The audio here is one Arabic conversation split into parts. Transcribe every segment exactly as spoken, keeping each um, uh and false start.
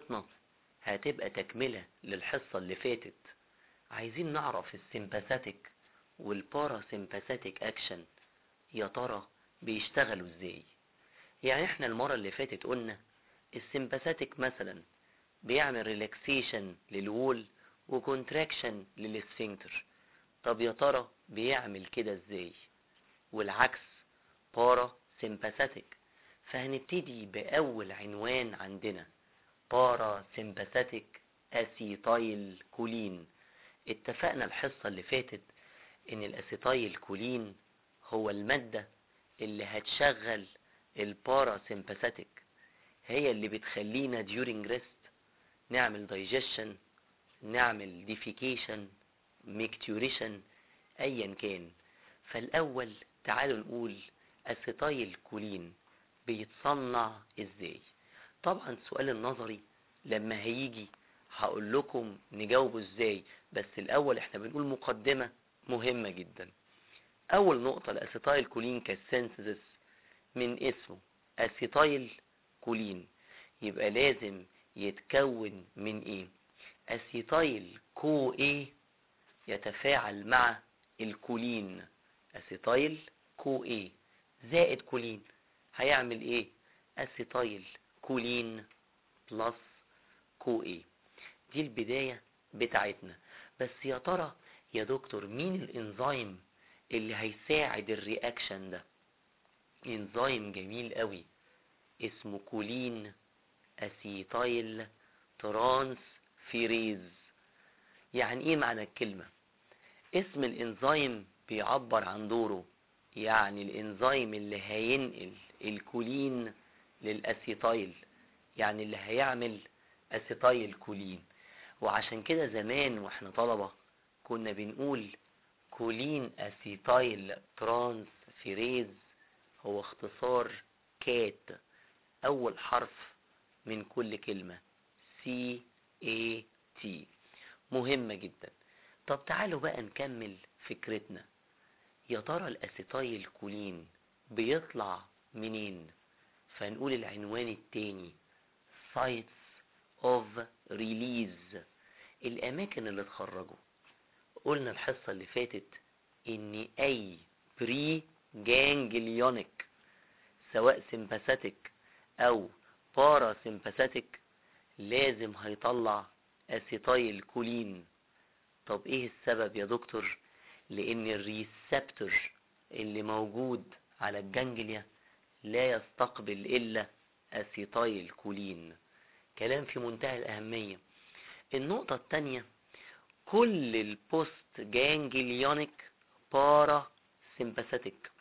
حصتنا هتبقى تكملة للحصة اللي فاتت. عايزين نعرف السيمباثيك والباراسيمباثيك اكشن يا ترى بيشتغلوا ازاي. يعني احنا المرة اللي فاتت قلنا السيمباثيك مثلا بيعمل ريلاكسيشن للوول وكونتراكشن للسفنكتر. طب يا ترى بيعمل كده ازاي؟ والعكس باراسيمباثيك. فهنبتدي بأول عنوان عندنا باراسيمباثيك اسيتايل كولين. اتفقنا الحصة اللي فاتت ان الاسيتايل كولين هو المادة اللي هتشغل الباراسيمباثيك، هي اللي بتخلينا during rest نعمل digestion، نعمل defecation، micturition، ايا كان. فالاول تعالوا نقول اسيتايل كولين بيتصنع ازاي. طبعا السؤال النظري لما هيجي هقول لكم نجاوبه ازاي، بس الاول احنا بنقول مقدمة مهمة جدا. اول نقطة الاسيتايل كولين كالسينثيسيس من اسمه اسيتايل كولين، يبقى لازم يتكون من ايه؟ اسيتايل كو ايه يتفاعل مع الكولين، اسيتايل كو ايه زائد كولين هيعمل ايه؟ اسيتايل كولين بلس كو ايه. دي البداية بتاعتنا. بس يا ترى يا دكتور مين الانزيم اللي هيساعد الرياكشن ده؟ انزيم جميل قوي اسمه كولين اسيتايل ترانسفيريز. يعني ايه معنى الكلمة؟ اسم الانزيم بيعبر عن دوره، يعني الانزيم اللي هينقل الكولين للاسيتايل، يعني اللي هيعمل اسيتايل كولين. وعشان كده زمان واحنا طلبة كنا بنقول كولين اسيتايل ترانسفيريز هو اختصار كات، اول حرف من كل كلمة سي اي تي. مهمة جدا. طب تعالوا بقى نكمل فكرتنا. يا ترى الاسيتايل كولين بيطلع منين؟ فنقول العنوان التاني sites of release، الاماكن اللي اتخرجوا. قلنا الحصة اللي فاتت ان اي بري جانجليونيك سواء سيمباثيك او باراسيمباثيك لازم هيطلع اسيتايل كولين. طب ايه السبب يا دكتور؟ لان الريسبتور اللي موجود على الجانجليا لا يستقبل الا اسيتايل كولين. كلام في منتهى الاهمية. النقطة التانية كل البوست جانجليونيك بارا سيمباثيك،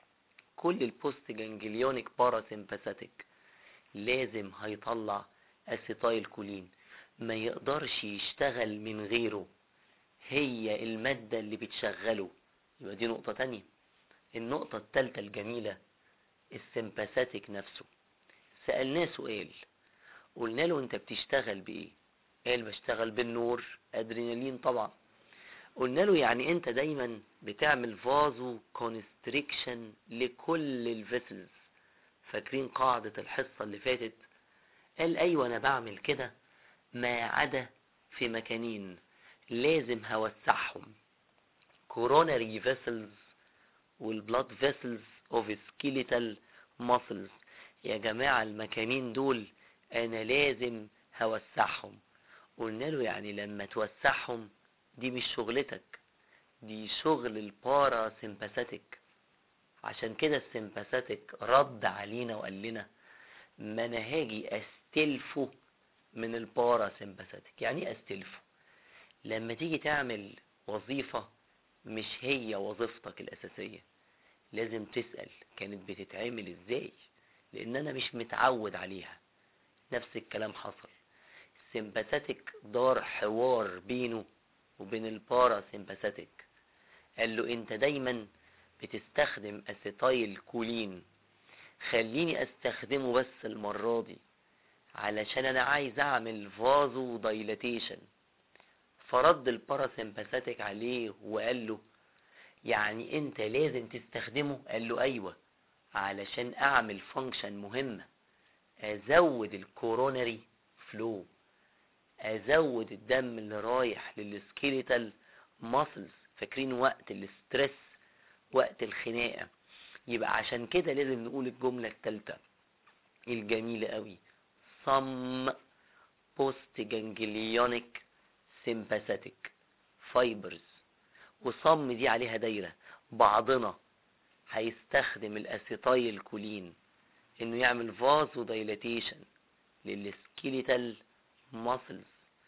كل البوست جانجليونيك بارا سيمباثيك لازم هيطلع اسيتايل كولين، ما يقدرش يشتغل من غيره، هي المادة اللي بتشغله. يبقى دي نقطة تانية. النقطة التالتة الجميلة السيمباثيك نفسه. سألناه سؤال، قلنا له انت بتشتغل بايه؟ قال بشتغل بالنور، ادرينالين طبعا. قلنا له يعني انت دايما بتعمل فازو كونستريكشن لكل الفيسلز، فاكرين قاعدة الحصة اللي فاتت؟ قال ايوه انا بعمل كده ما عدا في مكانين لازم هوسعهم، coronary vessels والبلاد vessels of skeletal muscles. يا جماعة المكانين دول انا لازم هوسعهم. قلنا له يعني لما توسعهم دي مش شغلتك، دي شغل البارا سيمباثيك. عشان كده السيمباثيك رد علينا وقال لنا ما انا هاجي استلفه من البارا سيمباثيك. يعني ايه استلفه؟ لما تيجي تعمل وظيفة مش هي وظيفتك الاساسية لازم تسأل كانت بتتعمل ازاي، لان انا مش متعود عليها. نفس الكلام حصل، السيمباثيك دار حوار بينه وبين البارا سيمباثيك. قال له انت دايما بتستخدم اسيتايل كولين، خليني استخدمه بس المرة دي علشان انا عايز اعمل فازو دايلاتيشن. فرد الباراسيمباثيك عليه وقال له يعني انت لازم تستخدمه؟ قال له ايوه علشان اعمل فانكشن مهمة، ازود الكوروناري فلو، ازود الدم اللي رايح للسكيليتال ماسلز. فاكرين وقت الاسترس، وقت الخناقة؟ يبقى عشان كده لازم نقول الجملة الثالثة الجميلة قوي: some post ganglionic sympathetic fibers. وصم دي عليها دايرة. بعضنا هيستخدم الاسيتايل كولين انه يعمل فازو دايلاتيشن للسكيليتال ماسلز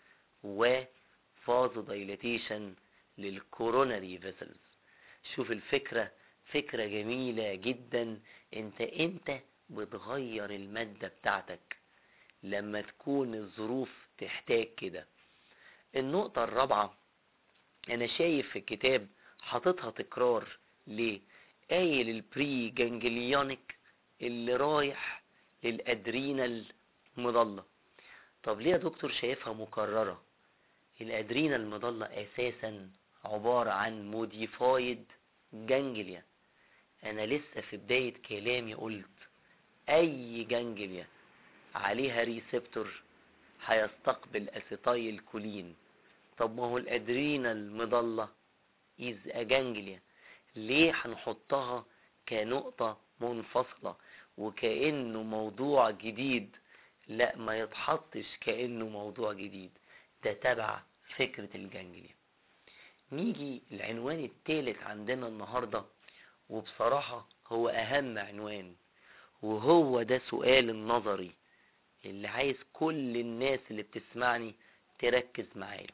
وفازو دايلاتيشن للكوروناري فيسلز. شوف الفكرة، فكرة جميلة جدا. انت انت بتغير المادة بتاعتك لما تكون الظروف تحتاج كده. النقطة الرابعة، انا شايف في الكتاب حاططها تكرار. ليه؟ قايل البري جانجليونيك اللي رايح للادرينال مضلة. طب ليه يا دكتور شايفها مكررة؟ الادرينال مضلة اساسا عبارة عن موديفايد جانجليا. انا لسه في بداية كلامي قلت اي جانجليا عليها ريسبتور هيستقبل اسيتايل كولين. طب ما هو الادرينال مضلة از جانجليا، ليه هنحطها كنقطة منفصلة وكأنه موضوع جديد؟ لا، ما يتحطش كأنه موضوع جديد، ده تبع فكرة الجانجليا. نيجي العنوان الثالث عندنا النهاردة، وبصراحة هو أهم عنوان، وهو ده سؤال النظري اللي عايز كل الناس اللي بتسمعني تركز معايا.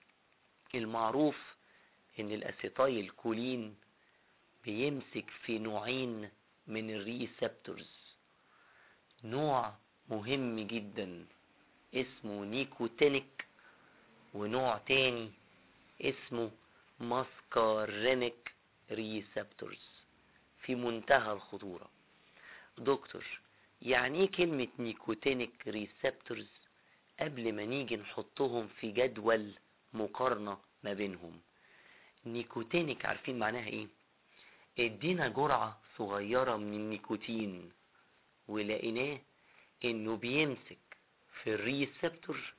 المعروف ان الاسيتايل كولين بيمسك في نوعين من الريسبتورز. نوع مهم جدا اسمه نيكوتينيك، ونوع تاني اسمه ماسكارينيك ريسبتورز. في منتهى الخطورة. دكتور، يعني ايه كلمة نيكوتينيك ريسبتورز قبل ما نيجي نحطهم في جدول مقارنة ما بينهم؟ نيكوتينيك عارفين معناها ايه؟ ادينا جرعة صغيرة من النيكوتين ولقيناه انه بيمسك في الريسبتور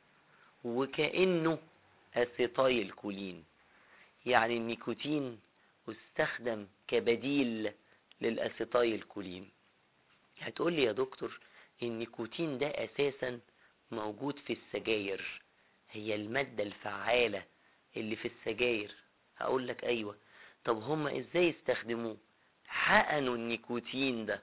وكأنه اسيتايل كولين. يعني النيكوتين استخدم كبديل للاسيتايل كولين. هتقول لي يا دكتور النيكوتين ده اساسا موجود في السجاير، هي المادة الفعالة اللي في السجاير. هقول لك ايوه. طب هما ازاي استخدموه؟ حقنوا النيكوتين ده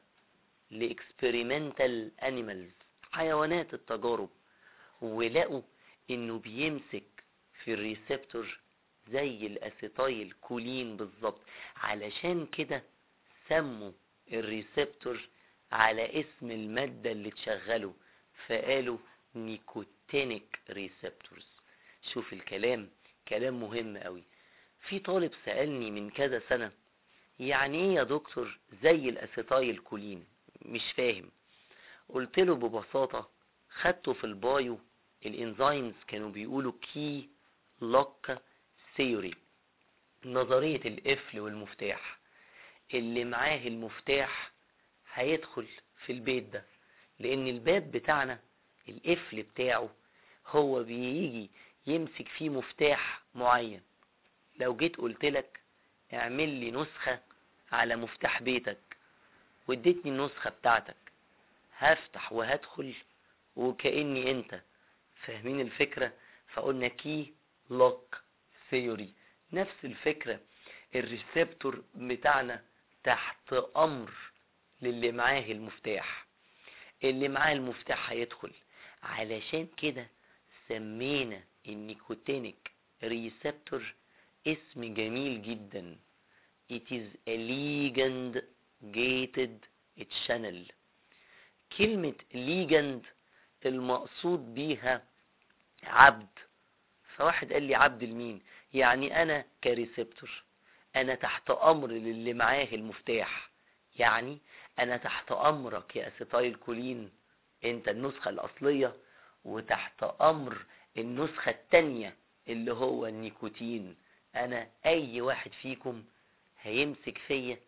لاكسبيريمنتال انيمالز، حيوانات التجارب، ولقوا انه بيمسك في الريسبتور زي الاسيتايل كولين بالظبط. علشان كده سموا الريسبتور على اسم المادة اللي تشغله، فقالوا نيكوتينيك ريسبتورز. شوف الكلام، كلام مهم قوي. في طالب سألني من كذا سنة يعني ايه يا دكتور زي الاسيتايل كولين؟ مش فاهم. قلت له ببساطة خدته في البايو الانزيمز كانوا بيقولوا كي لوك ثيوري، نظرية القفل والمفتاح. اللي معاه المفتاح هيدخل في البيت ده، لان الباب بتاعنا القفل بتاعه هو بيجي يمسك فيه مفتاح معين. لو جيت قلت لك اعمل لي نسخة على مفتاح بيتك واديتني النسخة بتاعتك، هفتح وهدخل وكأني انت. فاهمين الفكرة؟ فقلنا كي لوك ثيوري. نفس الفكرة، الريسبتور بتاعنا تحت امر للي معاه المفتاح. اللي معاه المفتاح هيدخل. علشان كده سمينا النيكوتينيك ريسبتور اسم جميل جدا. It is a ligand gated channel. كلمة ligand المقصود بيها عبد. فواحد قال لي عبد المين؟ يعني انا كريسبتور انا تحت امر للي معاه المفتاح. يعني انا تحت امرك يا اسيتايل كولين، انت النسخة الاصلية، وتحت امر النسخة التانية اللي هو النيكوتين. انا اي واحد فيكم هيمسك فيا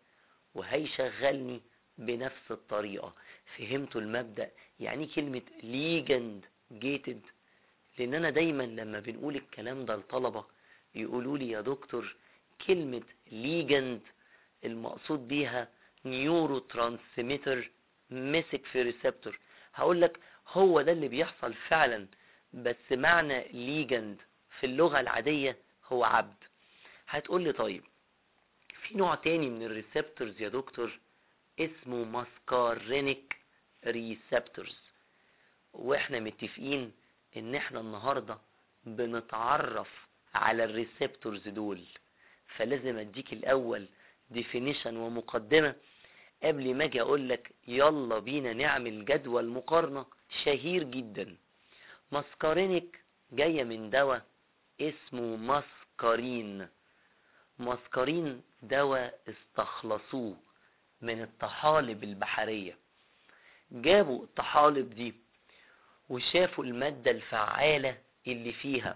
وهيشغلني بنفس الطريقة. فهمتوا المبدأ؟ يعني كلمة ligand gated لان انا دايما لما بنقول الكلام ده لطلبة يقولوا لي يا دكتور كلمة ليجند المقصود بيها نيورو ترانسميتر مسك في ريسبتور. هقول لك هو ده اللي بيحصل فعلا، بس معنى ليجند في اللغة العادية هو عبد. هتقول لي طيب في نوع تاني من الريسبتورز يا دكتور اسمه ماسكارينيك ريسبتورز، واحنا متفقين ان احنا النهاردة بنتعرف على الريسبتورز دول، فلازم اديك الاول ديفينيشن ومقدمة قبل ما اجي اقول لك يلا بينا نعمل جدول مقارنة شهير جدا. ماسكارينيك جاية من دواء اسمه ماسكارين. ماسكارين دواء استخلصوه من الطحالب البحرية. جابوا الطحالب دي وشافوا المادة الفعالة اللي فيها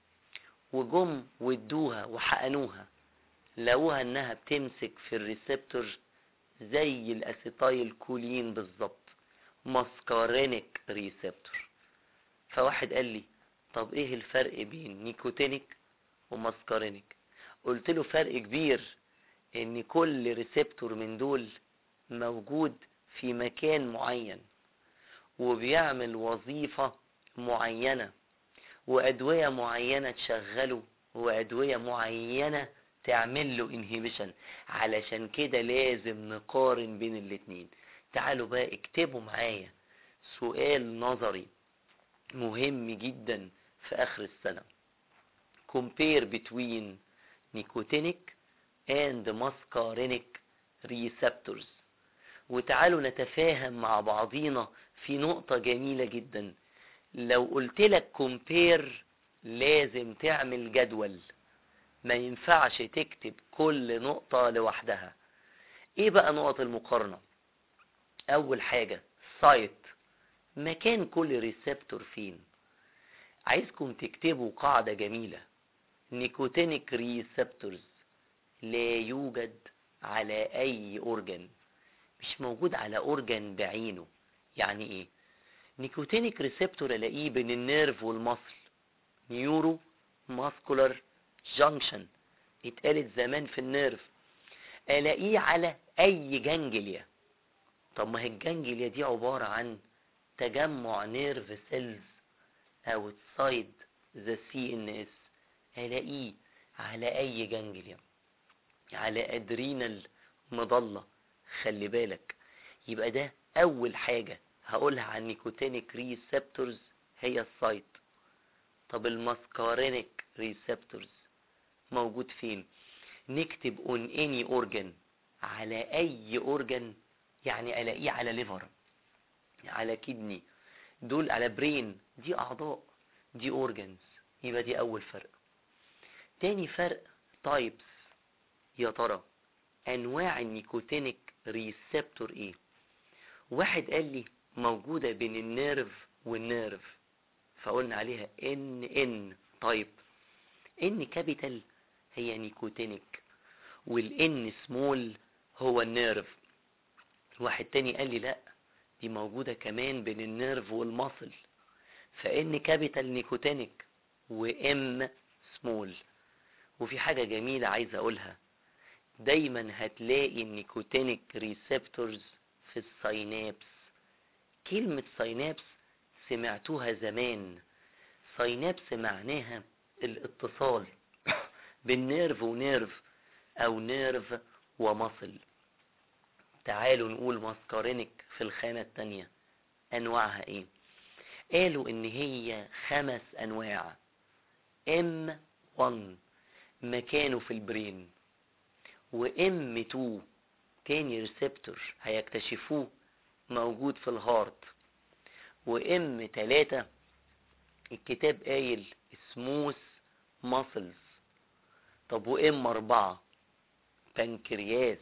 وجم ودوها وحقنوها، لقوها انها بتمسك في الريسبتور زي الاسيتايل كولين بالظبط، ماسكارينيك ريسبتور. فواحد قال لي طب ايه الفرق بين نيكوتينيك وماسكارينيك؟ قلت له فرق كبير، ان كل ريسبتور من دول موجود في مكان معين وبيعمل وظيفة معينة، وادوية معينة تشغله وادوية معينة تعمل له انهيبيشن. علشان كده لازم نقارن بين الاتنين. تعالوا بقى اكتبوا معايا سؤال نظري مهم جدا في اخر السنة. compare between nicotinic and muscarinic receptors. وتعالوا نتفاهم مع بعضينا في نقطة جميلة جدا. لو قلت لك compare لازم تعمل جدول، ما ينفعش تكتب كل نقطة لوحدها. ايه بقى نقط المقارنة؟ اول حاجة سايت، مكان كل ريسبتور فين. عايزكم تكتبوا قاعدة جميلة، نيكوتينيك ريسبتورز لا يوجد على اي اورجن، مش موجود على اورجن بعينه. يعني ايه؟ نيكوتينيك ريسبتور الاقيه بين النيرف والمصل، نيورو ماسكولار جانكشن، اتقالت زمان في النيرف. الاقيه على اي جانجليا. طب ما هي الجانجليا دي عبارة عن تجمع نيرف سيلز اوتسايد ذا سي ان اس. الاقيه على اي جانجليا، على ادرينال مضلة. خلي بالك، يبقى ده اول حاجة هقولها عن نيكوتينيك ريسبتورز هي السايت. طب الماسكارينيك ريسبتورز موجود فين؟ نكتب on any organ، على اي organ. يعني الاقيه على ليفر، على كدني، دول على برين، دي اعضاء، دي organs. يبقى دي اول فرق. تاني فرق تايبس. يا ترى انواع النيكوتينيك ريسبتور ايه؟ واحد قال لي موجودة بين النيرف والنيرف، فقلنا عليها ان ان طيب. ان كابيتال هي نيكوتينيك، والان سمول هو النيرف. واحد تاني قال لي لا، دي موجودة كمان بين النيرف والمصل، فان كابيتال نيكوتينيك وام سمول. وفي حاجة جميلة عايز اقولها، دايما هتلاقي النيكوتينيك ريسبتورز في الساينابس. كلمة ساينابس سمعتوها زمان. ساينابس معناها الاتصال بين نيرف ونيرف او نيرف ومصل. تعالوا نقول ماسكارينيك في الخانة التانية انواعها ايه. قالوا ان هي خمس انواع. ام واحد مكانه في البرين، وام اتنين تاني ريسبتور هيكتشفوه موجود في الهارت، وام تلاتة الكتاب قايل سموث ماسلز. طب وام اربعة بنكرياس،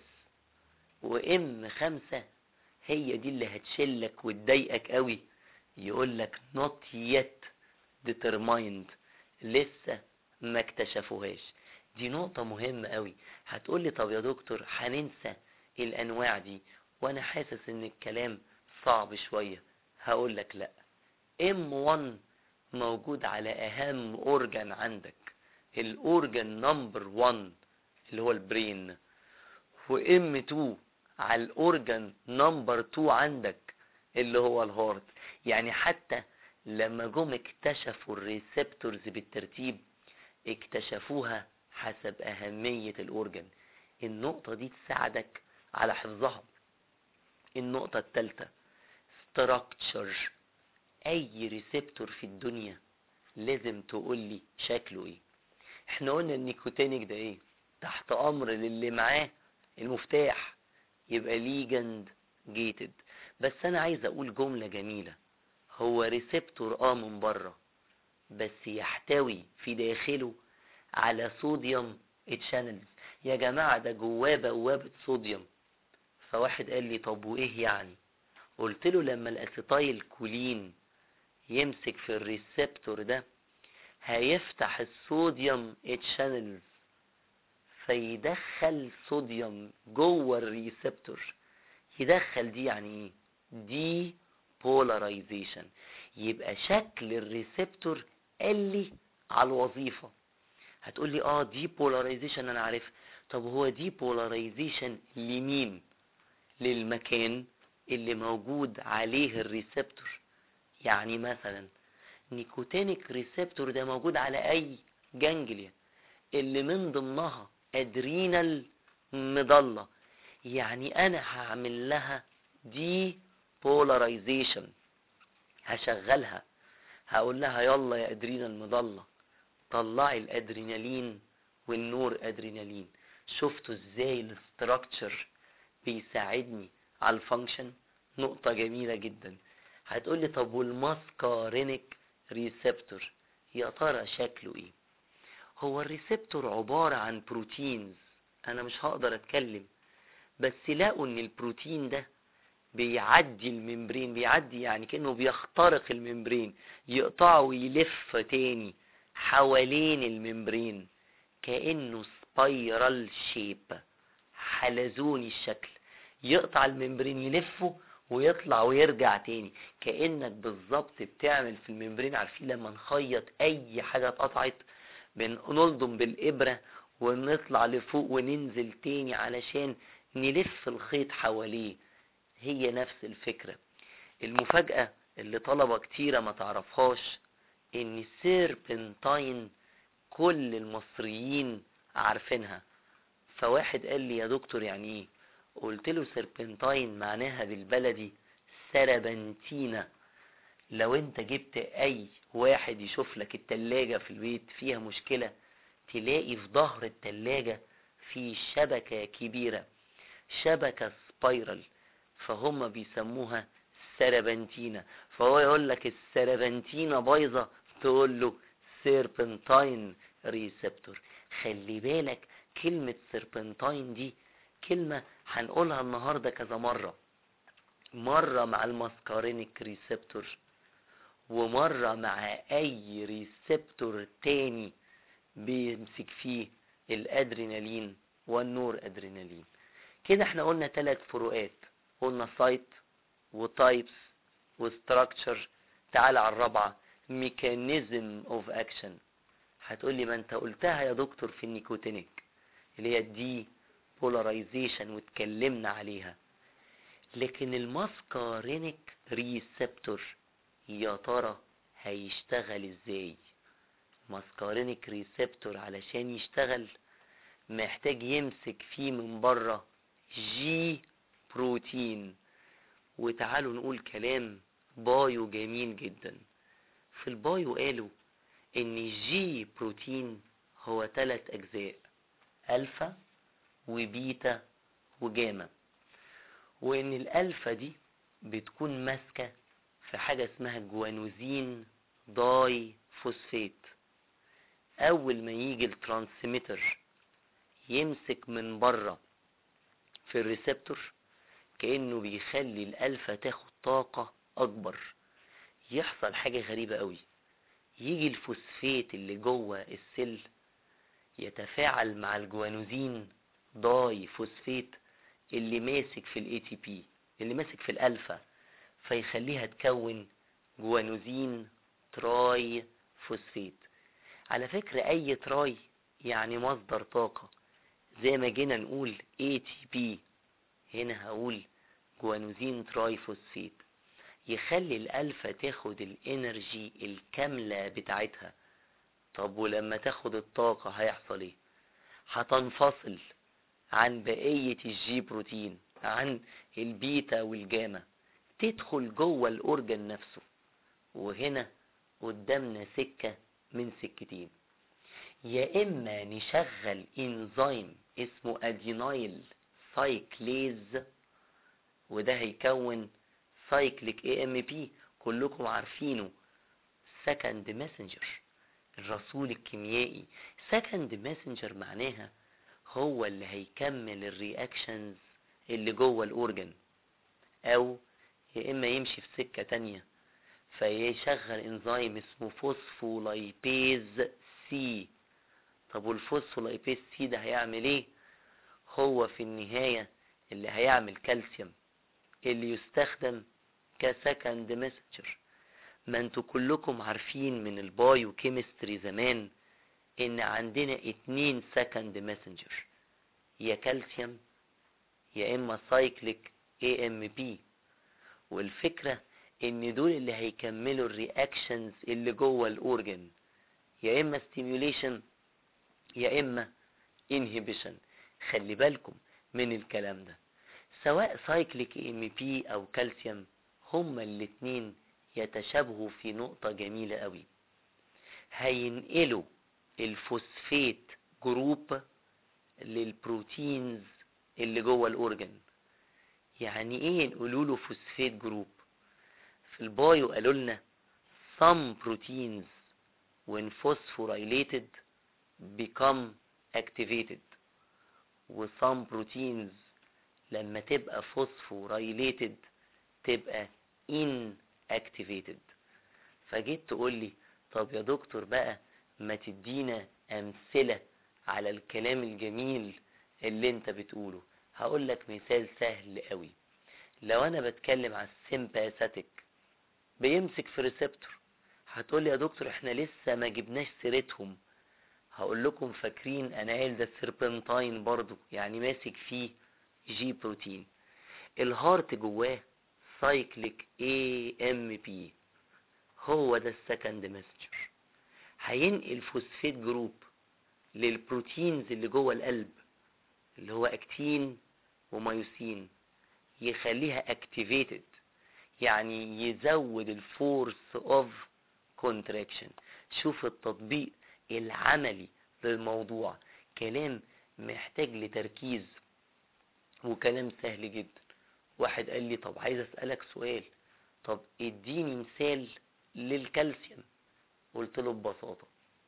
وام خمسة هي دي اللي هتشلك وتضايقك قوي، يقولك not yet determined، لسه ما اكتشفوهاش. دي نقطة مهمة قوي. هتقولي طب يا دكتور هننسى الانواع دي وانا حاسس ان الكلام صعب شوية. هقولك لا، ام واحد موجود على اهم اورجان عندك، الاورجان نمبر واحد اللي هو البرين، وام اتنين على الاورجان نمبر اتنين عندك اللي هو الهارت. يعني حتى لما جم اكتشفوا الريسبتورز بالترتيب اكتشفوها حسب اهمية الاورجان. النقطة دي تساعدك على حفظها. النقطة الثالثة structure. اي ريسبتور في الدنيا لازم تقولي شكله ايه. احنا قلنا النيكوتينيك ده ايه؟ تحت امر للي معاه المفتاح يبقى ليجند جيتد. بس انا عايز اقول جملة جميلة، هو ريسبتور اه من بره بس يحتوي في داخله على صوديوم اتشانلز. يا جماعة ده جواه بوابة صوديوم. فواحد قال لي طب وايه يعني؟ قلت له لما الاسيتايل كولين يمسك في الريسبتور ده هيفتح الصوديوم اتشانلز فيدخل صوديوم جوه الريسبتور. يدخل دي يعني ايه؟ دي بولاريزيشن. يبقى شكل الريسبتور قال لي على الوظيفة. هتقول لي اه دي بولاريزيشن انا عارفها. طب هو دي بولاريزيشن لمين؟ للمكان اللي موجود عليه الريسبتور. يعني مثلا نيكوتينيك ريسبتور ده موجود على اي جانجليا اللي من ضمنها ادرينال مضلة. يعني انا هعمل لها دي بولاريزيشن، هشغلها، هقول لها يلا يا ادرينال مضلة طلعي الادرينالين والنور ادرينالين. شفتوا ازاي الاستراكشر بيساعدني على الفانكشن؟ نقطة جميلة جدا. هتقولي طب والماسكارينيك ريسبتور يا ترى شكله ايه؟ هو الريسبتور عبارة عن بروتينز، انا مش هقدر اتكلم، بس لقوا ان البروتين ده بيعدي الممبرين. بيعدي يعني كأنه بيخترق الممبرين، يقطعه ويلف تاني حوالين الممبرين كأنه سبايرال شيب، حلزوني الشكل. يقطع الممبرين يلفه ويطلع ويرجع تاني، كأنك بالظبط بتعمل في الممبرين. عارفين لما نخيط اي حاجة اتقطعت بنلضم بالإبرة ونطلع لفوق وننزل تاني علشان نلف الخيط حواليه؟ هي نفس الفكرة. المفاجأة اللي طلبة كتيرة ما تعرفهاش ان السيربنتاين كل المصريين عارفينها. فواحد قال لي يا دكتور يعني ايه؟ قلت له سيربنتاين معناها بالبلدي سربنتينة. لو انت جبت اي واحد يشوف لك التلاجة في البيت فيها مشكلة، تلاقي في ظهر التلاجة في شبكة كبيرة، شبكة سبايرال، فهم بيسموها سربنتينة. فهو يقول لك السربنتينة بايظة، تقول له سيربنتاين ريسبتور. خلي بالك كلمة سيربنتاين دي كلمة هنقولها النهاردة كذا مرة، مرة مع الماسكارينيك ريسبتور ومرة مع اي ريسبتور تاني بيمسك فيه الادرينالين والنور ادرينالين. كده احنا قلنا ثلاث فروقات، قلنا سايت وتايبس وستراكشر. تعال على الرابعة، ميكانيزم اوف اكشن. هتقولي ما انت قلتها يا دكتور في النيكوتينيك اللي هي دي بولاريزيشن واتكلمنا عليها، لكن الماسكارينيك ريسبتور يا ترى هيشتغل ازاي؟ ماسكارينيك ريسبتور علشان يشتغل محتاج يمسك فيه من بره جي بروتين. وتعالوا نقول كلام بايو جميل جدا. في البايو قالوا ان الجي بروتين هو ثلاث اجزاء، الفا وبيتا وجاما، وان الالفا دي بتكون ماسكه في حاجه اسمها جوانوزين داي فوسفات. اول ما يجي الترانسميتر يمسك من بره في الريسبتور كأنه بيخلي الالفا تاخد طاقة اكبر. يحصل حاجة غريبة قوي، يجي الفوسفات اللي جوه السيل يتفاعل مع الجوانوزين داي فوسفات اللي ماسك في الاي تي بي، اللي ماسك في الالفا، فيخليها تكون جوانوزين تراي فوسفيت. على فكرة اي تراي يعني مصدر طاقة، زي ما جينا نقول اي تي بي، هنا هقول جوانوزين تراي فوسفيت، يخلي الالفا تاخد الانرجي الكاملة بتاعتها. طب ولما تاخد الطاقة هيحصل ايه؟ هتنفصل عن بقية الجي بروتين، عن البيتا والجاما، تدخل جوه الاورجن نفسه. وهنا قدامنا سكة من سكتين، يا اما نشغل انزيم اسمه ادينايل سايكليز، وده هيكون سايكليك اي ام بي كلكم عارفينه، سكند ماسنجر، الرسول الكيميائي. سكند ماسنجر معناها هو اللي هيكمل الرياكشنز اللي جوه الاورجن، او يا اما يمشي في سكة تانية فيشغل انزيم اسمه فوسفولايبيز سي. طب والفوسفولايبيز سي ده هيعمل ايه؟ هو في النهاية اللي هيعمل كالسيوم اللي يستخدم كسكند ماسنجر. ما انتوا كلكم عارفين من البايو كيمستري زمان ان عندنا اتنين سكند ماسنجر، يا كالسيوم يا اما سايكليك اي ام بي. والفكرة ان دول اللي هيكملوا الرياكشنز اللي جوه الاورجن، يا اما ستيميوليشن يا اما انهبيشن. خلي بالكم من الكلام ده، سواء سايكليك اي ام بي او كالسيوم، هما الاتنين يتشابهوا في نقطة جميلة قوي، هينقلوا الفوسفيت جروب للبروتينز اللي جوه الاورجن. يعني ايه ينقلوا له فوسفيت جروب؟ في البايو قالوا لنا some proteins when phosphorylated become activated، و some proteins لما تبقى phosphorylated تبقى inactivated. فجيت تقول لي طب يا دكتور بقى ما تدينا امثلة على الكلام الجميل اللي انت بتقوله. هقول لك مثال سهل قوي. لو انا بتكلم على السيمباثيك بيمسك في ريسبتور، هتقول لي يا دكتور احنا لسه ما جبناش سيرتهم. هقول لكم فاكرين انا قايل ده السيربنتاين برضو يعني ماسك فيه جي بروتين. الهارت جواه سايكليك اي ام بي، هو ده السكند ماسنجر، هينقل فوسفيت جروب للبروتينز اللي جوه القلب اللي هو اكتين ومايوسين، يخليها اكتيفيتد، يعني يزود الفورس اوف كونتراكشن. شوف التطبيق العملي للموضوع، كلام محتاج لتركيز وكلام سهل جدا. واحد قال لي طب عايز اسألك سؤال، طب اديني مثال للكالسيوم. قلت له ببساطة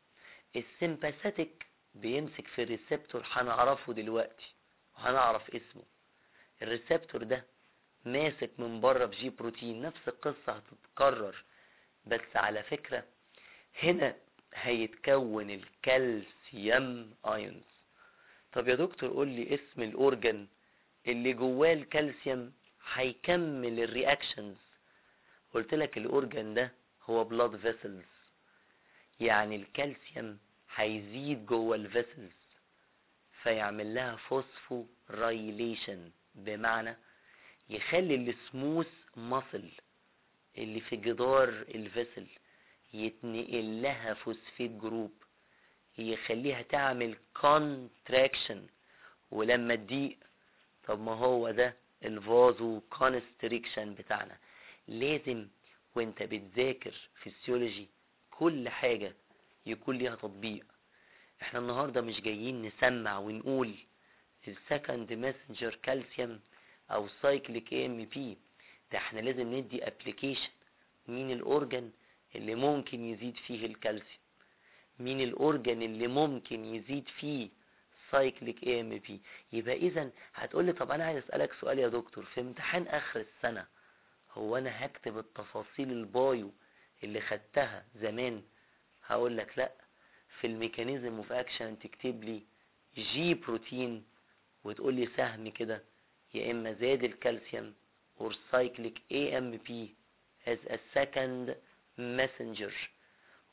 السيمباثيك بيمسك في الريسبتور، هنعرفه دلوقتي وهنعرف اسمه. الريسبتور ده ماسك من بره بجي بروتين، نفس القصة هتتكرر، بس على فكرة هنا هيتكون الكالسيوم ايونز. طب يا دكتور قول لي اسم الاورجن اللي جواه الكالسيوم هيكمل الرياكشنز. قلت لك الاورجن ده هو بلاد فيسلز، يعني الكالسيوم هيزيد جوه الفيسلز فيعمل لها فوسفو رايليشن، بمعنى يخلي السموث ماسل اللي في جدار الفيسل يتنقل لها فوسفيت جروب، يخليها تعمل كونتراكشن. ولما تضيق، طب ما هو ده الفازو كونستريكشن بتاعنا. لازم وانت بتذاكر فيسيولوجي كل حاجة يكون ليها تطبيق. احنا النهاردة مش جايين نسمع ونقول السكند ماسنجر كالسيوم او سايكليك اي ام بي، ده احنا لازم ندي ابليكيشن. مين الاورجن اللي ممكن يزيد فيه الكالسيوم، مين الاورجن اللي ممكن يزيد فيه سايكليك اي ام بي. يبقى اذا هتقولي طب انا عايز اسالك سؤال يا دكتور، في امتحان اخر السنه هو انا هكتب التفاصيل البايو اللي خدتها زمان؟ هقول لك لا، في الميكانيزم اوف اكشن تكتب لي جي بروتين وتقول لي سهم كده، يا اما زاد الكالسيوم or cyclic اي ام بي as a second messenger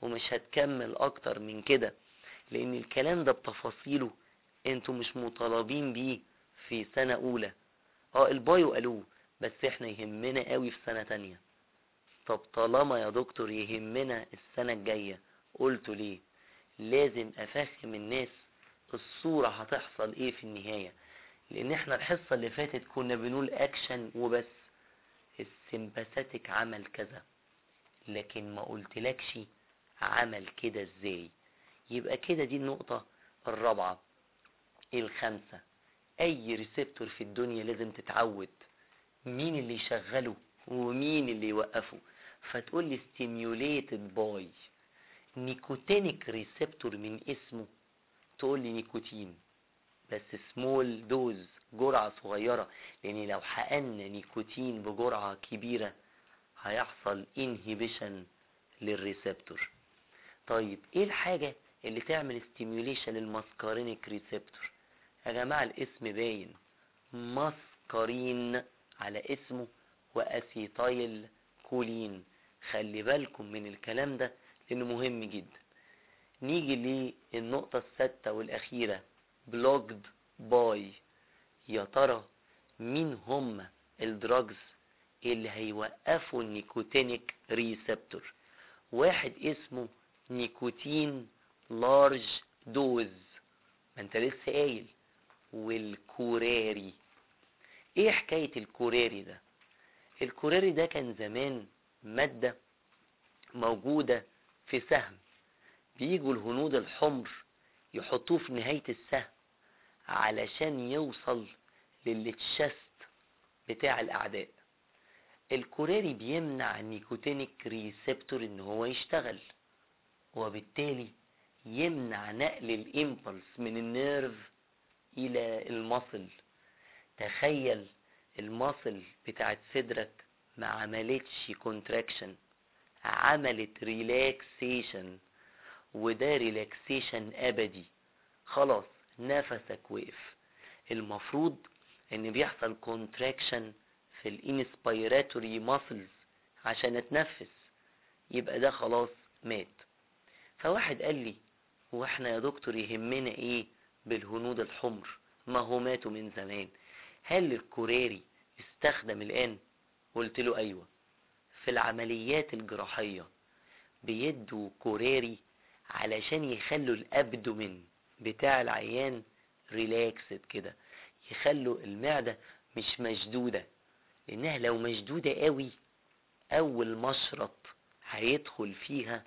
ومش هتكمل اكتر من كده، لان الكلام ده بتفاصيله انتوا مش مطالبين بيه في سنة اولى. اه البايو قالوه، بس احنا يهمنا قوي في سنة تانية. طب طالما يا دكتور يهمنا السنة الجاية، قلتوا ليه؟ لازم افهم الناس الصورة هتحصل ايه في النهاية، لان احنا الحصة اللي فاتت كنا بنقول اكشن وبس، السمباثيك عمل كذا، لكن ما قلتلكش عمل كده ازاي. يبقى كده دي النقطة الرابعة. الخامسة، اي ريسبتور في الدنيا لازم تتعود مين اللي يشغله ومين اللي يوقفه. فتقول لي stimulated by نيكوتينيك ريسبتور من اسمه، تقول لي نيكوتين، بس سمول دوز، جرعة صغيرة، لان لو حقنا نيكوتين بجرعة كبيرة هيحصل انهيبيشن للريسبتور. طيب ايه الحاجة اللي تعمل ستيميوليشن للماسكارينيك ريسبتور؟ يا جماعة الاسم باين، ماسكارين على اسمه واسيتايل كولين. خلي بالكم من الكلام ده لانه مهم جدا. نيجي للنقطة السادسة والاخيرة، بلوكد باي. يا ترى مين هم الدراجز اللي هيوقفوا النيكوتينيك ريسبتور؟ واحد اسمه نيكوتين لارج دوز، ما انت لسه قايل، والكوراري. ايه حكاية الكوراري ده؟ الكوراري ده كان زمان مادة موجودة في سهم، بيجوا الهنود الحمر يحطوه في نهاية السهم علشان يوصل للتشست بتاع الاعداء. الكوراري بيمنع النيكوتينيك ريسبتور ان هو يشتغل، وبالتالي يمنع نقل الامبلس من النيرف الى المصل. تخيل المصل بتاعت صدرك ما عملتش كونتراكشن، عملت ريلاكسيشن، وده ريلاكسيشن ابدي، خلاص نفسك وقف. المفروض ان بيحصل كونتراكشن في الانسبيراتوري ماسلز عشان اتنفس، يبقى ده خلاص مات. فواحد قال لي هو احنا يا دكتور يهمنا ايه بالهنود الحمر، ما هو ماتوا من زمان، هل الكوراري استخدم الان؟ قلت له ايوه، في العمليات الجراحية بيدوا كوراري علشان يخلوا الابدومين بتاع العيان ريلاكسد كده، يخلوا المعدة مش مشدودة، لانها لو مشدودة قوي اول مشرط هيدخل فيها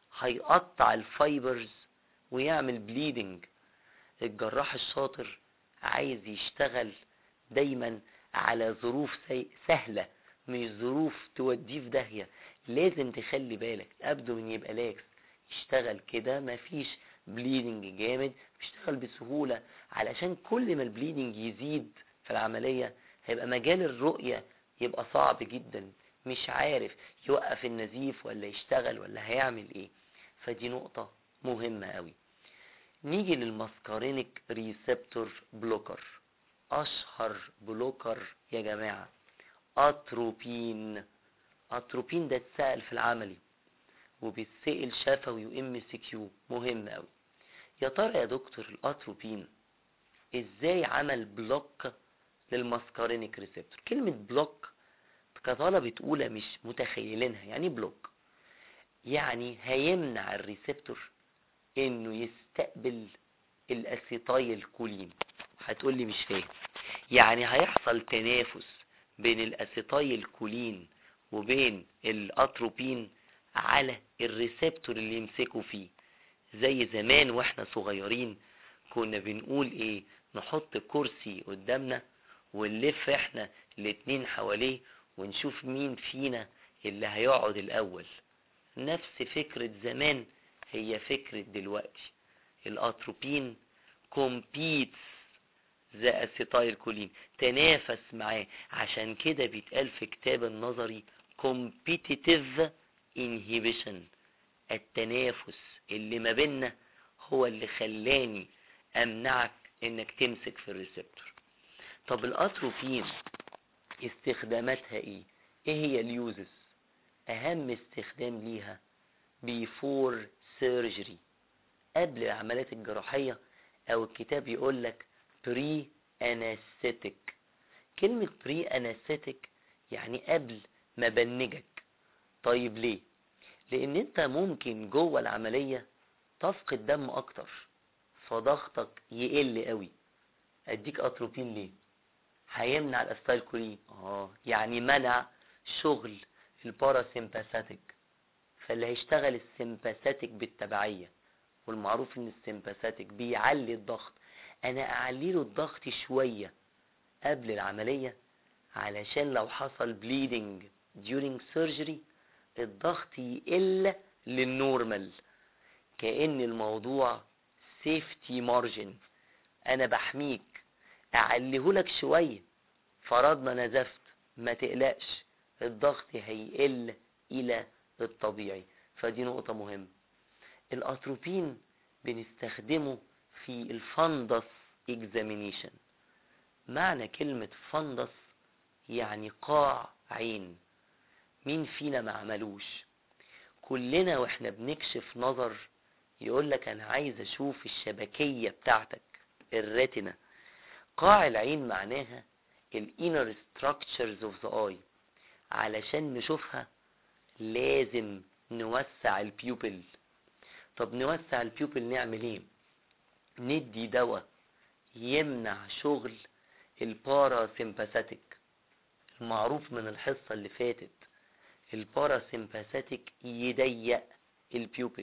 هيقطع الفايبرز ويعمل بليدنج. الجراح الشاطر عايز يشتغل دايما على ظروف سهلة، مش ظروف توديه في داهية. لازم تخلي بالك الابدومين يبقى لاكس، يشتغل كده مفيش بليدنج جامد، بيشتغل بسهولة، علشان كل ما البليدنج يزيد في العملية هيبقى مجال الرؤية يبقى صعب جدا، مش عارف يوقف النزيف ولا يشتغل ولا هيعمل ايه. فدي نقطة مهمة قوي. نيجي للماسكارينيك ريسبتور بلوكر. اشهر بلوكر يا جماعة اتروبين. اتروبين ده اتسأل في العملي وبيتسأل شفوي وام سي كيو، مهم قوي. يا ترى يا دكتور الاتروبين ازاي عمل بلوك للماسكارينيك ريسبتور؟ كلمة بلوك كطلبة اولى مش متخيلينها، يعني بلوك يعني هيمنع الريسبتور انه يستقبل الاسيتايل كولين. هتقولي مش فاهم، يعني هيحصل تنافس بين الاسيتايل كولين وبين الاتروبين على الريسبتور اللي يمسكوا فيه. زي زمان واحنا صغيرين كنا بنقول ايه، نحط كرسي قدامنا ونلف احنا الاتنين حواليه ونشوف مين فينا اللي هيقعد الاول. نفس فكرة زمان هي فكرة دلوقتي. الاتروبين كومبيتس ذا اسيتايل كولين، تنافس معاه، عشان كده بيتقال في كتاب النظري competitive inhibition. التنافس اللي ما بيننا هو اللي خلاني امنعك انك تمسك في الريسبتور. طب الاتروبين استخداماتها ايه؟ ايه هي اليوزز؟ اهم استخدام ليها before surgery، قبل العمليات الجراحية، او الكتاب يقول لك pre anesthetic. كلمة pre anesthetic يعني قبل ما بنجك. طيب ليه؟ لان انت ممكن جوه العملية تفقد دم اكتر، فضغطك يقل قوي. اديك اتروبين ليه؟ هيمنع الاستايلكولين، اه يعني منع شغل الباراسيمباثيك، فاللي هيشتغل السيمباثيك بالتبعية، والمعروف ان السيمباثيك بيعلي الضغط. انا اعلي له الضغط شوية قبل العملية علشان لو حصل bleeding during surgery الضغط يقل للنورمال، كأن الموضوع safety margin، انا بحميك. اعليهولك شوية، فرضنا نزفت، ما تقلقش الضغط هيقل الى الطبيعي. فدي نقطة مهمة. الاتروبين بنستخدمه في الفندس examination. معنى كلمة فندس يعني قاع عين. مين فينا ما عملوش؟ كلنا واحنا بنكشف نظر يقولك انا عايز اشوف الشبكية بتاعتك، الريتنا. قاع العين معناها ال inner structures of the eye. علشان نشوفها لازم نوسع البيوبل. طب نوسع البيوبل نعمل ايه؟ ندي دواء يمنع شغل الباراسيمباثيك. المعروف من الحصة اللي فاتت الباراسيمباثيك يضيق البيوبل،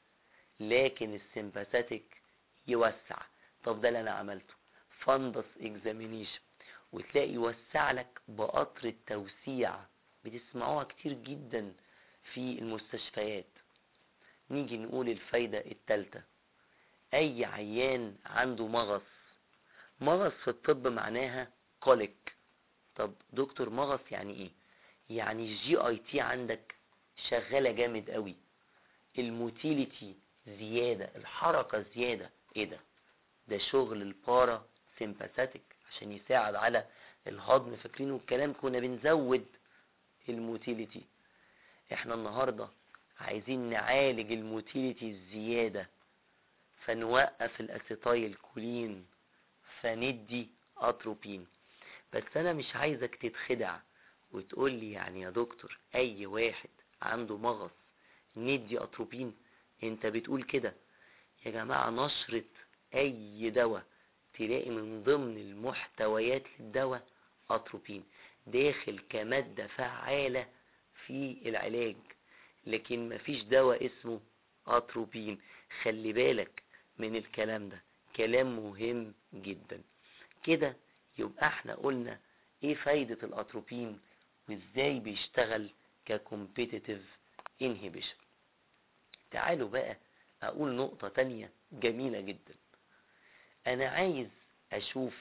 لكن السيمباثيك يوسع. طب ده اللي انا عملته، فندس اكزامينيشن، وتلاقي يوسع لك بقطر التوسيع. بتسمعوها كتير جدا في المستشفيات. نيجي نقول الفايدة التالتة. اي عيان عنده مغص، مغص في الطب معناها كوليك. طب دكتور مغص يعني ايه؟ يعني الجي اي تي عندك شغالة جامد قوي، الموتيليتي زيادة، الحركة زيادة. ايه ده؟ ده شغل البارا سيمباثيك عشان يساعد على الهضم. فاكرين الكلام كنا بنزود الموتيليتي. احنا النهاردة عايزين نعالج الموتيليتي الزيادة، فنوقف الاسيتايل كولين، فندي اتروبين. بس انا مش عايزك تتخدع وتقول لي يعني يا دكتور اي واحد عنده مغص ندي اتروبين؟ انت بتقول كده. يا جماعة نشرة اي دواء تلاقي من ضمن المحتويات للدواء اتروبين داخل كمادة فعالة في العلاج، لكن مفيش دواء اسمه اتروبين. خلي بالك من الكلام ده، كلام مهم جدا. كده يبقى احنا قلنا ايه فايدة الاتروبين وازاي بيشتغل ككومبيتيتيف انهيبيشن. تعالوا بقى اقول نقطة تانية جميلة جدا. انا عايز اشوف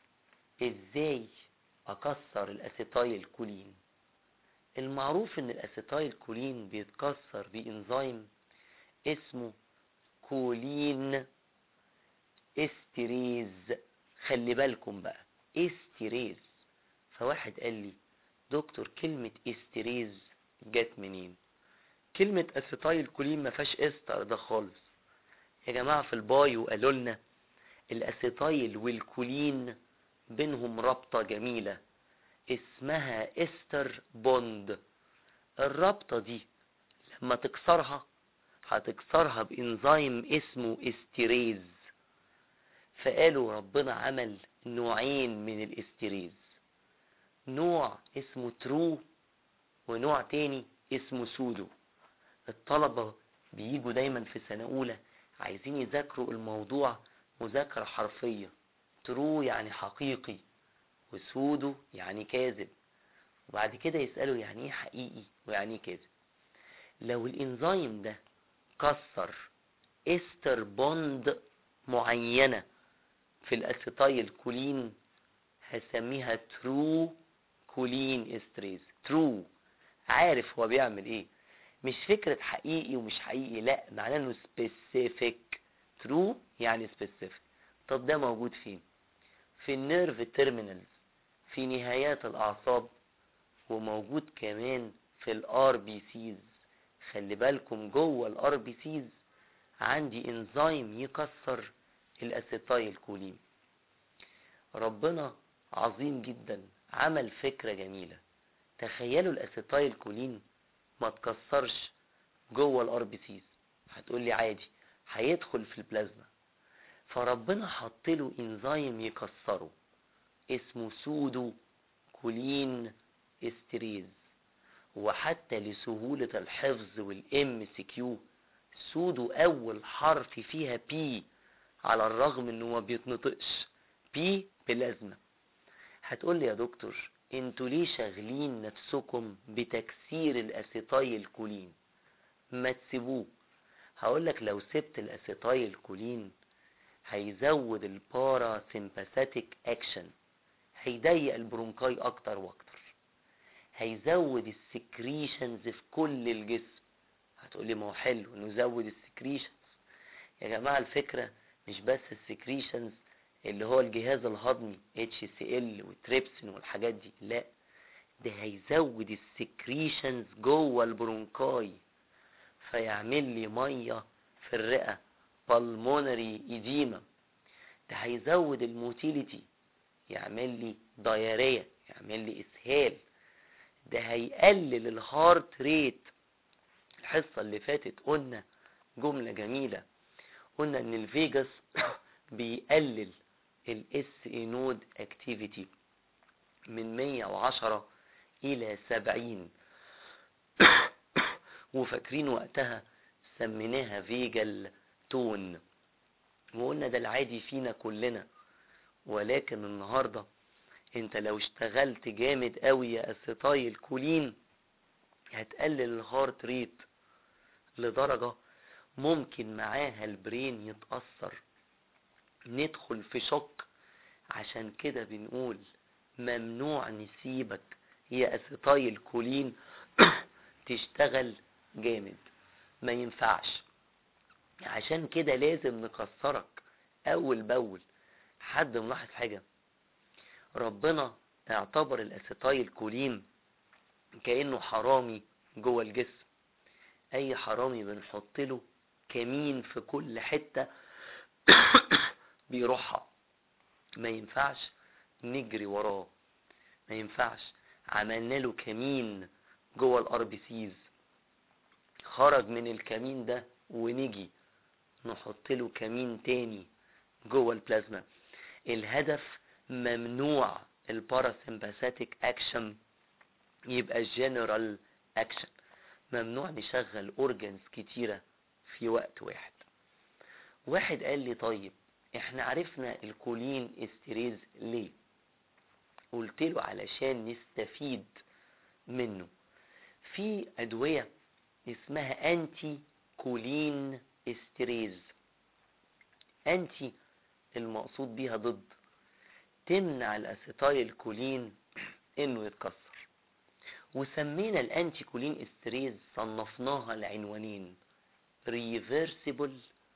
ازاي اكسر الاسيتايل كولين. المعروف ان الاسيتايل كولين بيتكسر بانزيم اسمه كولين استيريز. خلي بالكم بقى استيريز. فواحد قال لي دكتور كلمة استيريز جت منين؟ كلمة اسيتايل كولين ما فيهاش استر ده خالص. يا جماعة في البايو قالوا لنا الاسيتايل والكولين بينهم رابطة جميلة اسمها استر بوند. الرابطة دي لما تكسرها هتكسرها بانزيم اسمه استيريز. فقالوا ربنا عمل نوعين من الاستيريز، نوع اسمه ترو ونوع تاني اسمه سودو. الطلبة بييجوا دايما في سنة اولى عايزين يذاكروا الموضوع مذاكرة حرفية. ترو يعني حقيقي، وسودو يعني كاذب، وبعد كده يسألوا يعني ايه حقيقي ويعني ايه كاذب. لو الانزيم ده كسر استر بوند معينة في الاسيتايل كولين هسميها ترو كولين استريز. ترو، عارف هو بيعمل ايه، مش فكرة حقيقي ومش حقيقي، لا معناه انه سبيسيفيك. ترو يعني سبيسيفيك. طب ده موجود فين؟ في النيرف تيرمينالز، في نهايات الاعصاب، وموجود كمان في الار بي سيز، خلي بالكم جوه الار بي سيز عندي انزيم يكسر الاسيتايل كولين. ربنا عظيم جدا، عمل فكرة جميلة. تخيلوا الاسيتايل كولين ما تكسرش جوه الار بي سيز، هتقولي عادي هيدخل في البلازما. فربنا حط له انزيم يكسره اسمه سودو كولين استريز. وحتى لسهولة الحفظ والام سي كيو، سودو اول حرف فيها بي على الرغم انه ما بيتنطقش، بي بلازمة. هتقولي يا دكتور انتوا ليه شاغلين نفسكم بتكسير الاسيتايل كولين؟ ما تسيبوه. هقولك لو سبت الاسيتايل كولين هيزود البارا سيمباثيك اكشن، هيضيق البرونكاي اكتر واكتر، هيزود السكريشنز في كل الجسم. هتقولي ما هو حلو انه يزود السكريشنز. يا جماعة الفكرة مش بس السكريشنز اللي هو الجهاز الهضمي اتش سي ال والتريبسين والحاجات دي، لا، ده هيزود السكريشنز جوه البرونكاي، فيعمل لي ميه في الرئة بالمونري ايديما. ده هيزود الموتيليتي، يعمل لي دايريا، يعمل لي اسهال. ده هيقلل الهارت ريت. الحصة اللي فاتت قلنا جملة جميلة، قلنا ان الفيجاس بيقلل الاس اي نود اكتيفيتي من مية وعشرة الى سبعين. وفاكرين وقتها سميناها فيجال تون، وقلنا ده العادي فينا كلنا. ولكن النهاردة انت لو اشتغلت جامد قوي يا اسيتايل كولين هتقلل الهارت ريت لدرجة ممكن معاها البرين يتأثر، ندخل في شك. عشان كده بنقول ممنوع نسيبك يا اسيتايل كولين تشتغل جامد، ما ينفعش. عشان كده لازم نكسرك اول باول. حد ملاحظ حاجة؟ ربنا اعتبر الاسيتايل كولين كأنه حرامي جوه الجسم. اي حرامي بنحط له كمين في كل حتة بيروحها، ما ينفعش نجري وراه، ما ينفعش. عملنا له كمين جوه الار بي سيز، خرج من الكمين ده ونجي نحط له كمين تاني جوه البلازما. الهدف ممنوع الباراسمباثيك اكشن يبقى جنرال اكشن، ممنوع نشغل اورجنز كتيرة في وقت واحد. واحد قال لي طيب احنا عرفنا الكولين استريز ليه؟ قلت له علشان نستفيد منه. في ادوية اسمها انتي كولين استريز. انتي المقصود بيها ضد، تمنع الاسيتايل كولين انه يتكسر. وسمينا الانتي كولين استريز صنفناها لعنوانين، ريفيرسيبل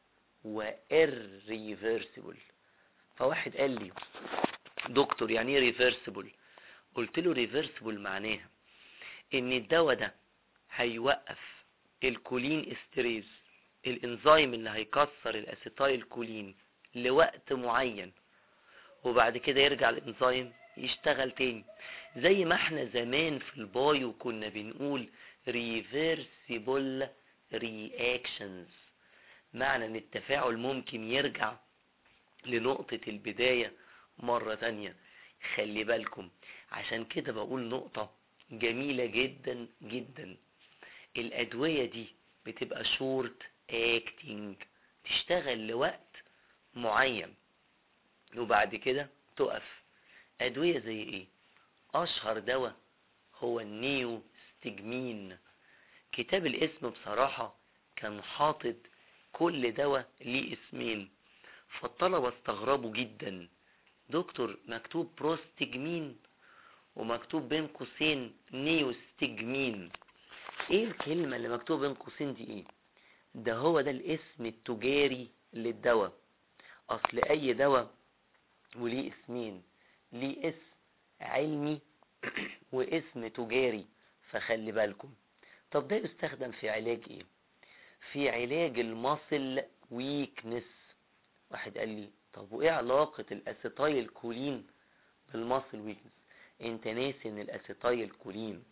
وإيرريفيرسيبل. فواحد قال لي دكتور يعني ايه ريفيرسيبل؟ قلت له ريفيرسيبل معناها ان الدواء ده هيوقف الكولين استريز، الانزيم اللي هيكسر الاسيتايل كولين لوقت معين، وبعد كده يرجع الانزيم يشتغل تاني. زي ما احنا زمان في البايو كنا بنقول reversible reactions، معنى ان التفاعل ممكن يرجع لنقطة البداية مرة تانية. خلي بالكم، عشان كده بقول نقطة جميلة جدا جدا. الادوية دي بتبقى شورت اكتنج، تشتغل لوقت معين وبعد كده تقف. ادوية زي ايه؟ اشهر دواء هو النيو ستيجمين. كتاب الاسم بصراحة كان حاطط كل دواء ليه اسمين، فالطلبة استغربوا جدا، دكتور مكتوب بروستجمين ومكتوب بين قوسين نيو ستيجمين، ايه الكلمة اللي مكتوب بين قوسين دي ايه؟ ده هو ده الاسم التجاري للدواء. اصل اي دواء وليه اسمين، ليه اسم علمي واسم تجاري، فخلي بالكم. طب ده يستخدم في علاج ايه؟ في علاج الماسل ويكنس. واحد قال لي طب وايه علاقة الاسيتايل كولين بالماسل ويكنس؟ انت ناسي ان الاسيتايل كولين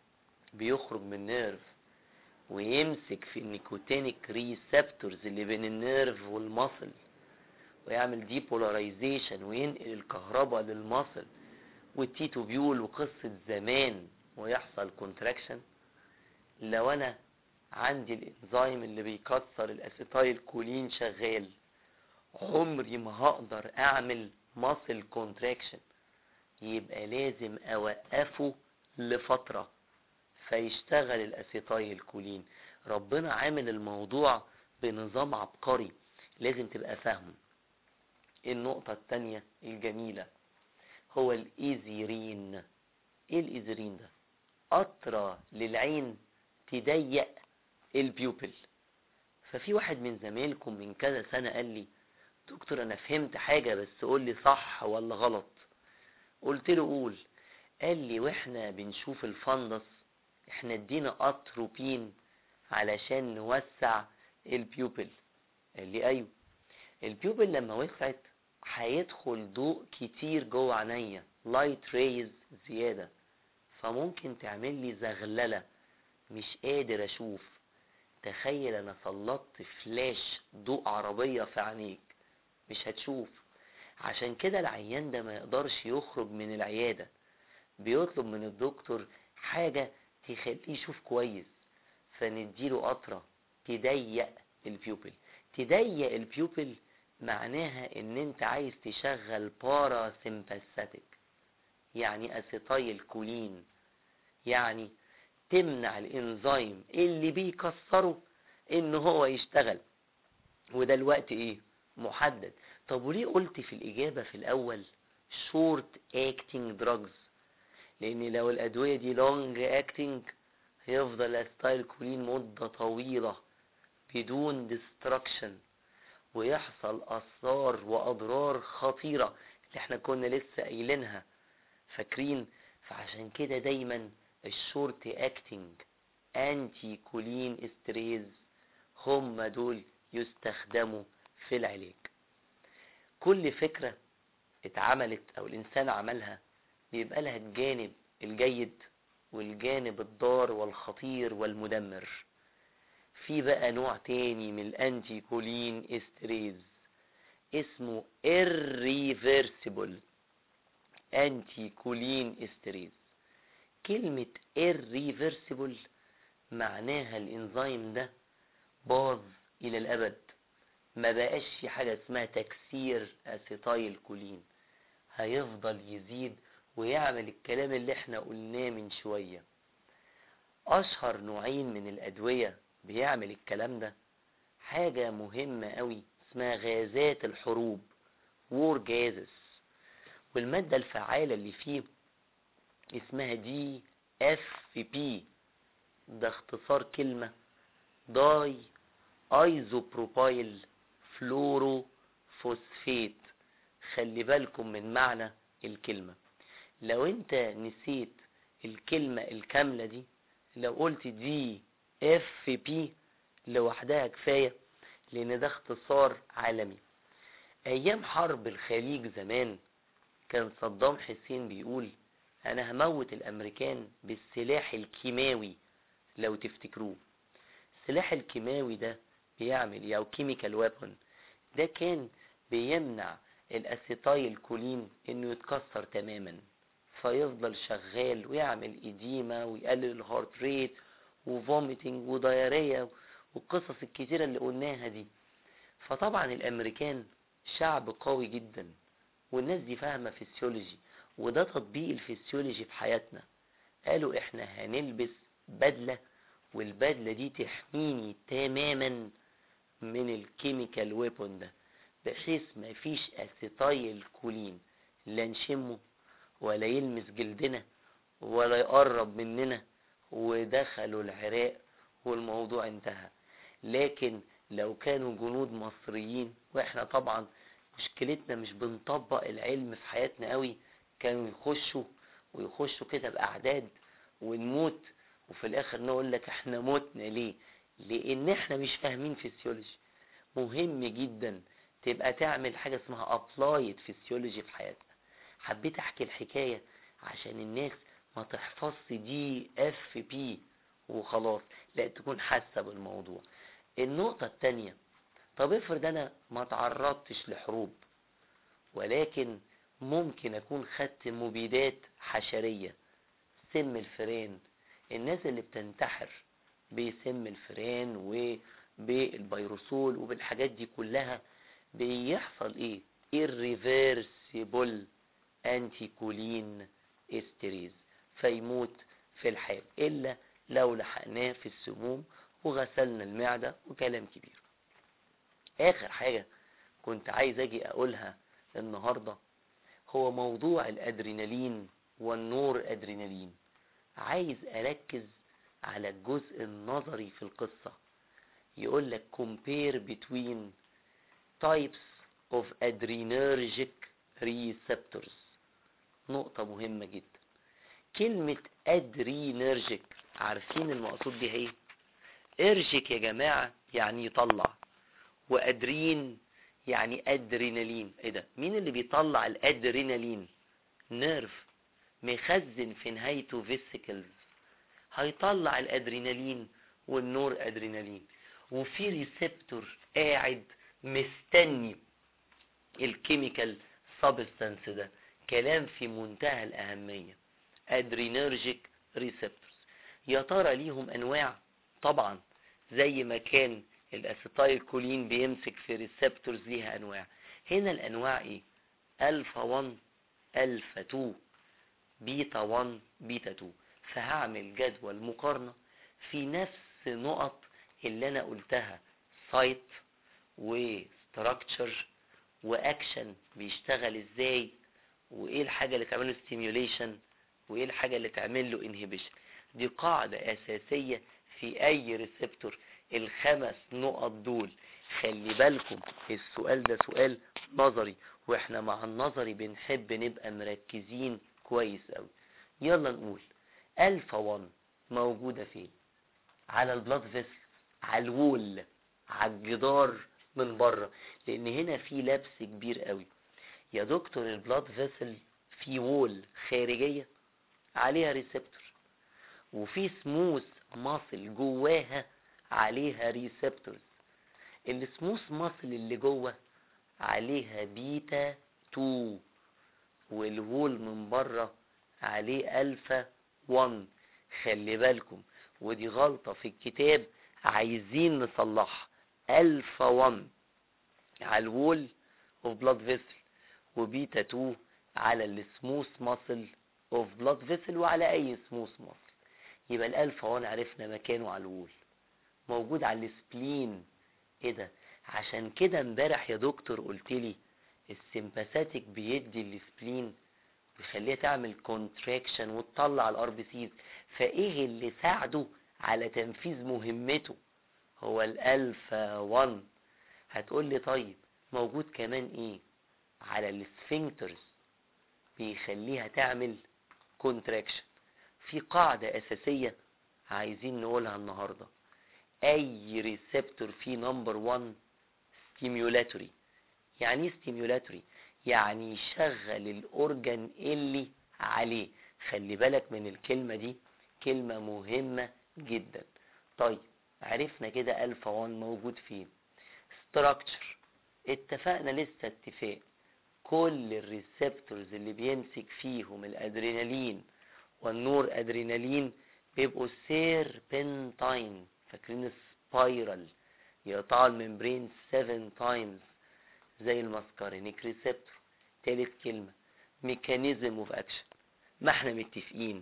بيخرج من النيرف ويمسك في النيكوتينيك ريسبتورز اللي بين النيرف والماسل ويعمل ديبولاريزيشن وينقل الكهرباء للماسل والتيتوبيول وقصة زمان ويحصل كونتراكشن. لو انا عندي الانزيم اللي بيكسر الاسيتايل كولين شغال، عمري ما هقدر اعمل ماسل كونتراكشن، يبقى لازم اوقفه لفترة فيشتغل الاسيتايل كولين. ربنا عامل الموضوع بنظام عبقري لازم تبقى فاهمه. النقطة التانية الجميلة هو الايزيرين. ايه الايزيرين ده؟ قطرة للعين تضيق البيوبل. ففي واحد من زمايلكم من كذا سنة قال لي دكتور انا فهمت حاجة بس قول لي صح ولا غلط. قلت له قول. قال لي واحنا بنشوف الفندس احنا ادينا اتروبين علشان نوسع البيوبل. قال لي ايوه. البيوبل لما وسعت هيدخل ضوء كتير جوه عينيا، لايت ريز زيادة، فممكن تعمل لي زغللة مش قادر اشوف. تخيل انا سلطت فلاش ضوء عربية في عينيك مش هتشوف. عشان كده العيان ده ما يقدرش يخرج من العيادة، بيطلب من الدكتور حاجة تخليه يشوف كويس، فنديله قطرة تضيق البيوبل. تضيق البيوبل معناها ان انت عايز تشغل بارا سيمباثيك، يعني اسيتايل كولين، يعني تمنع الانزيم اللي بيكسره ان هو يشتغل. وده الوقت ايه؟ محدد. طب وليه قلت في الاجابة في الاول short acting drugs؟ لان لو الادوية دي long acting هيفضل الاسيتايل كولين مدة طويلة بدون destruction ويحصل اثار واضرار خطيرة اللي احنا كنا لسه قايلينها، فاكرين؟ فعشان كده دايما الشورت اكتنج انتي كولين استريز هم دول يستخدموا في العلاج. كل فكرة اتعملت او الانسان عملها بيبقى لها الجانب الجيد والجانب الضار والخطير والمدمر. في بقى نوع تاني من الانتي كولين استريز اسمه irreversible انتي كولين استريز. كلمة irreversible معناها الانزيم ده باظ الى الابد، ما بقاش في حاجة اسمها تكسير اسيتايل كولين، هيفضل يزيد ويعمل الكلام اللي احنا قلناه من شوية. اشهر نوعين من الادوية بيعمل الكلام ده حاجة مهمة قوي اسمها غازات الحروب war gases، والمادة الفعالة اللي فيه اسمها دي اف بي، ده اختصار كلمة داي ايزوبروبايل فلورو فوسفيت. خلي بالكم من معنى الكلمة. لو انت نسيت الكلمة الكاملة دي، لو قلت دي اف بي لوحدها كفاية، لان ده اختصار عالمي. ايام حرب الخليج زمان كان صدام حسين بيقول انا هموت الامريكان بالسلاح الكيماوي. لو تفتكروه السلاح الكيماوي ده بيعمل او كيميكال ويبون، ده كان بيمنع الاسيتايل كولين انه يتكسر تماما فيفضل شغال ويعمل اديمة ويقلل الهارت ريت وفوميتنج وديارية والقصص الكتيرة اللي قلناها دي. فطبعا الامريكان شعب قوي جدا والناس دي فاهمة فيسيولوجي، وده تطبيق الفيسيولوجي في حياتنا. قالوا احنا هنلبس بدلة والبدلة دي تحميني تماما من الكيميكال ويبون ده، بحيث ما فيش اسيتايل كولين لا نشمه ولا يلمس جلدنا ولا يقرب مننا. ودخلوا العراق والموضوع انتهى. لكن لو كانوا جنود مصريين، واحنا طبعا مشكلتنا مش بنطبق العلم في حياتنا قوي، كانوا يخشوا ويخشوا كده باعداد ونموت وفي الاخر نقول لك احنا متنا ليه؟ لان احنا مش فاهمين فيسيولوجي. مهم جدا تبقى تعمل حاجة اسمها ابلايد فيسيولوجي في حياتنا. حبيت احكي الحكاية عشان الناس ما تحفظش دي اف بي وخلاص، لا، تكون حاسة بالموضوع. النقطة التانية، طب افرض انا ما تعرضتش لحروب، ولكن ممكن اكون خدت مبيدات حشرية، سم الفئران. الناس اللي بتنتحر بسم الفئران وبالفيروسول وبالحاجات دي كلها بيحصل ايه؟ irreversible anticholine استريز، فيموت في الحال الا لو لحقناه في السموم وغسلنا المعدة وكلام كبير. اخر حاجة كنت عايز اجي اقولها النهاردة هو موضوع الادرينالين والنور ادرينالين. عايز اركز على الجزء النظري في القصة. يقول لك compare between types of adrenergic receptors. نقطة مهمة جدا. كلمة adrenergic عارفين المقصود بيها ايه؟ ارجك يا جماعة يعني يطلع، وادرين يعني ادرينالين. ايه ده؟ مين اللي بيطلع الادرينالين؟ نيرف مخزن في نهايته فيسيكلز، هيطلع الادرينالين والنور ادرينالين. وفي ريسبتور قاعد مستني الكيميكال سبستانس ده. كلام في منتهى الاهمية. ادرينرجيك ريسبتورز، يا ترى ليهم انواع؟ طبعا زي ما كان الاسيتايل كولين بيمسك في ريسبتورز ليها انواع. هنا الانواع ايه؟ الفا واحد، الفا اتنين، بيتا واحد، بيتا اتنين. فهعمل جدول مقارنة في نفس نقط اللي انا قلتها، سايت وستراكتشر واكشن بيشتغل ازاي، وايه الحاجة اللي تعمله ستيميوليشن، وايه الحاجة اللي تعمل له انهبيشن. دي قاعدة اساسية في اي ريسبتور، الخمس نقط دول. خلي بالكم السؤال ده سؤال نظري، واحنا مع النظري بنحب نبقى مركزين كويس قوي. يلا نقول الفا واحد موجودة فين؟ على البلاد فيسل، على الوول، على الجدار من بره، لان هنا في لبس كبير قوي. يا دكتور البلاد فيسل في وول خارجية عليها ريسبتور، وفي سموث ماسل جواها عليها ريسبتورز. السموث ماسل اللي جوه عليها بيتا اتنين، والوول من بره عليه الفا واحد. خلي بالكم ودي غلطة في الكتاب عايزين نصلحها. الفا واحد على الوول اوف بلاد فيسل، وبيتا اتنين على السموث ماسل اوف بلاد فيسل وعلى اي سموث ماسل. يبقى الالفا واحد عرفنا مكانه على الوول، موجود على السبلين. ايه ده؟ عشان كده امبارح يا دكتور قلت لي السمباثيك بيدي السبلين ويخليها تعمل كونتراكشن وتطلع الار بي سيز. فايه اللي ساعده على تنفيذ مهمته؟ هو الالفا واحد. هتقول لي طيب موجود كمان ايه؟ على السفنكترز بيخليها تعمل كونتراكشن. في قاعدة اساسية عايزين نقولها النهاردة. اي ريسبتور في نمبر واحد ستيميولاتوري. يعني ايه ستيميولاتوري؟ يعني يشغل الاورجن اللي عليه. خلي بالك من الكلمة دي، كلمة مهمة جدا. طيب عرفنا كده الفا واحد موجود فين. ستراكتشر، اتفقنا لسه اتفاق كل الريسبتورز اللي بيمسك فيهم الادرينالين والنور ادرينالين بيبقوا سيربنتاين. فاكرين سبايرال يقطعوا الممبرين سبعة تايمز زي الماسكارينيك ريسبتور. تالت كلمة ميكانيزم اوف اكشن. ما احنا متفقين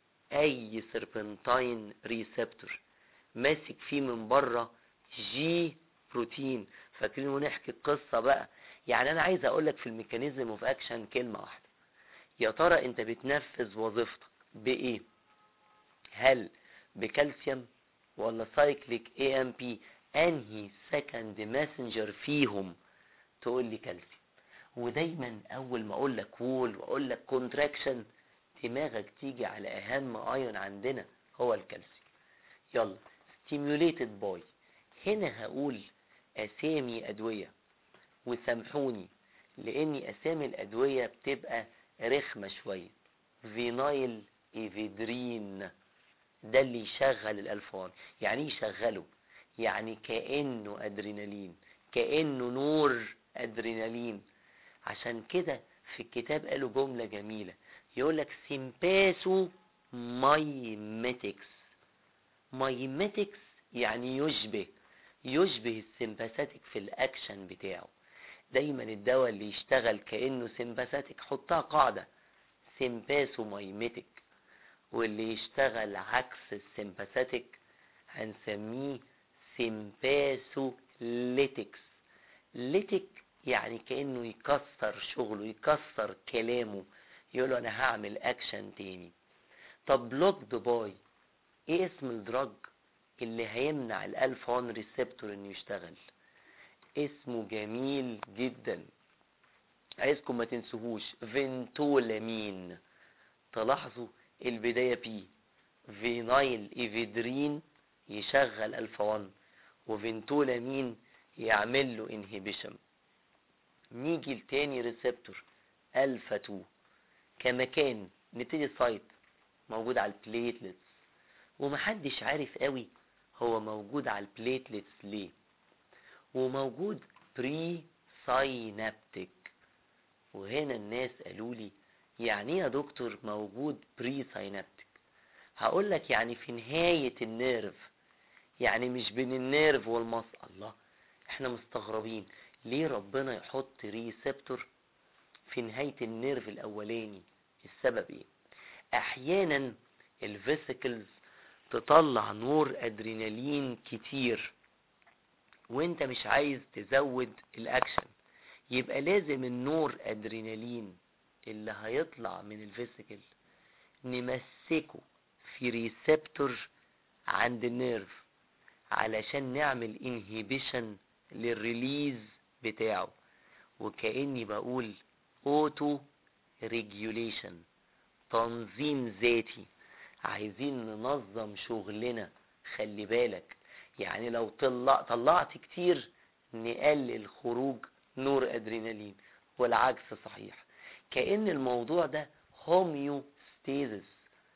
اي سيربنتاين ريسبتور ماسك فيه من بره جي بروتين. فاكرين ونحكي القصة بقى. يعني انا عايز اقولك في الميكانيزم اوف اكشن كلمة واحدة. يا ترى انت بتنفذ وظيفتك بايه؟ هل بكالسيوم ولا سايكليك اي ام بي؟ انهي سكند ماسنجر فيهم؟ تقول لي كالسيوم. ودايما اول ما اقول لك وول واقول لك كونتراكشن دماغك تيجي على اهم ايون عندنا هو الكالسيوم. يلا stimulated by، هنا هقول اسامي ادوية، وسامحوني لاني اسامي الادوية بتبقى رخمة شوية. فينايل ايفيدرين ده اللي يشغل الالفا. يعني ايه يشغله؟ يعني كأنه ادرينالين، كأنه نور ادرينالين. عشان كده في الكتاب قالوا جملة جميلة، يقولك سيمباسو مايميتكس. مايميتكس يعني يشبه، يشبه السمباثيك في الاكشن بتاعه. دايما الدواء اللي يشتغل كأنه سمباثيك حطها قاعدة سيمباسو مايميتك، واللي يشتغل عكس السمباثيك هنسميه سيمباسو ليتكس. ليتك يعني كأنه يكسر شغله، يكسر كلامه، يقوله انا هعمل اكشن تاني. طب بلوكد باي، ايه اسم الدراج اللي هيمنع الالفا واحد ريسبتور انه يشتغل؟ اسمه جميل جدا، عايزكم ما تنسوهوش، فينتولامين. تلاحظوا البداية بي، فينايل ايفيدرين يشغل الفا واحد، وفينتولامين يعمل له انهيبيشن. نيجي لتاني ريسبتور الفا اتنين كمكان، نبتدي سايت موجود على البليتلتس، ومحدش عارف قوي هو موجود على البليتلتس ليه، وموجود بري ساينابتيك. وهنا الناس قالوا لي يعني ايه يا دكتور موجود بري ساينابتيك؟ هقول لك يعني في نهاية النيرف، يعني مش بين النيرف والمص. الله، احنا مستغربين ليه ربنا يحط ريسبتور في نهاية النيرف الاولاني؟ السبب ايه؟ احيانا الفيسيكلز تطلع نور ادرينالين كتير وانت مش عايز تزود الاكشن، يبقى لازم النور ادرينالين اللي هيطلع من الفيسيكل نمسكه في ريسبتور عند النيرف علشان نعمل انهيبيشن للريليز بتاعه. وكأني بقول اوتو ريجوليشن، تنظيم ذاتي. عايزين ننظم شغلنا، خلي بالك. يعني لو طلع طلعت كتير نقلل خروج نور ادرينالين، والعكس صحيح. كأن الموضوع ده هوميوستيزس،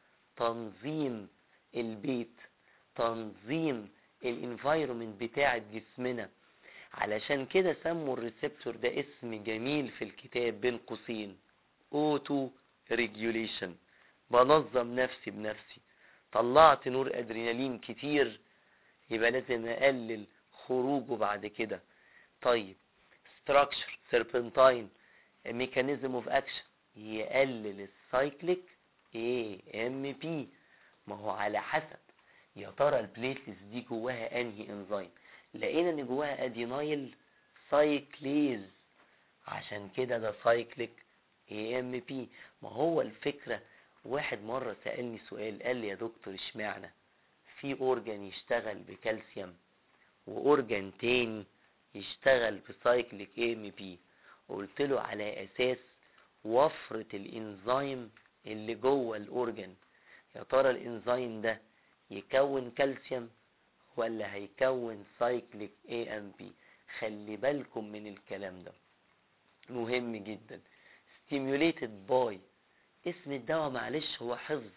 تنظيم البيت، تنظيم الانفايرومنت بتاع جسمنا. علشان كده سموا الريسبتور ده اسم جميل في الكتاب بين قوسين، اوتو ريجوليشن. بنظم نفسي بنفسي. طلعت نور ادرينالين كتير يبقى لازم اقلل خروجه بعد كده. طيب structure serpentine mechanism of action، يقلل السايكليك اي ام بي. ما هو على حسب يا ترى البليتلز دي جواها انهي انزيم. لقينا ان جواها ادينايل سايكليز، عشان كده ده سايكليك اي ام بي. ما هو الفكرة، واحد مرة سألني سؤال قال لي يا دكتور اشمعنى في اورجان يشتغل بكالسيوم واورجان تاني يشتغل بسايكليك اي ام بي؟ قلت له على اساس وفرة الانزيم اللي جوه الاورجان. يا ترى الانزيم ده يكون كالسيوم ولا هيكون سايكليك اي ام بي؟ خلي بالكم من الكلام ده، مهم جدا. stimulated by، اسم الدواء معلش هو حفظ،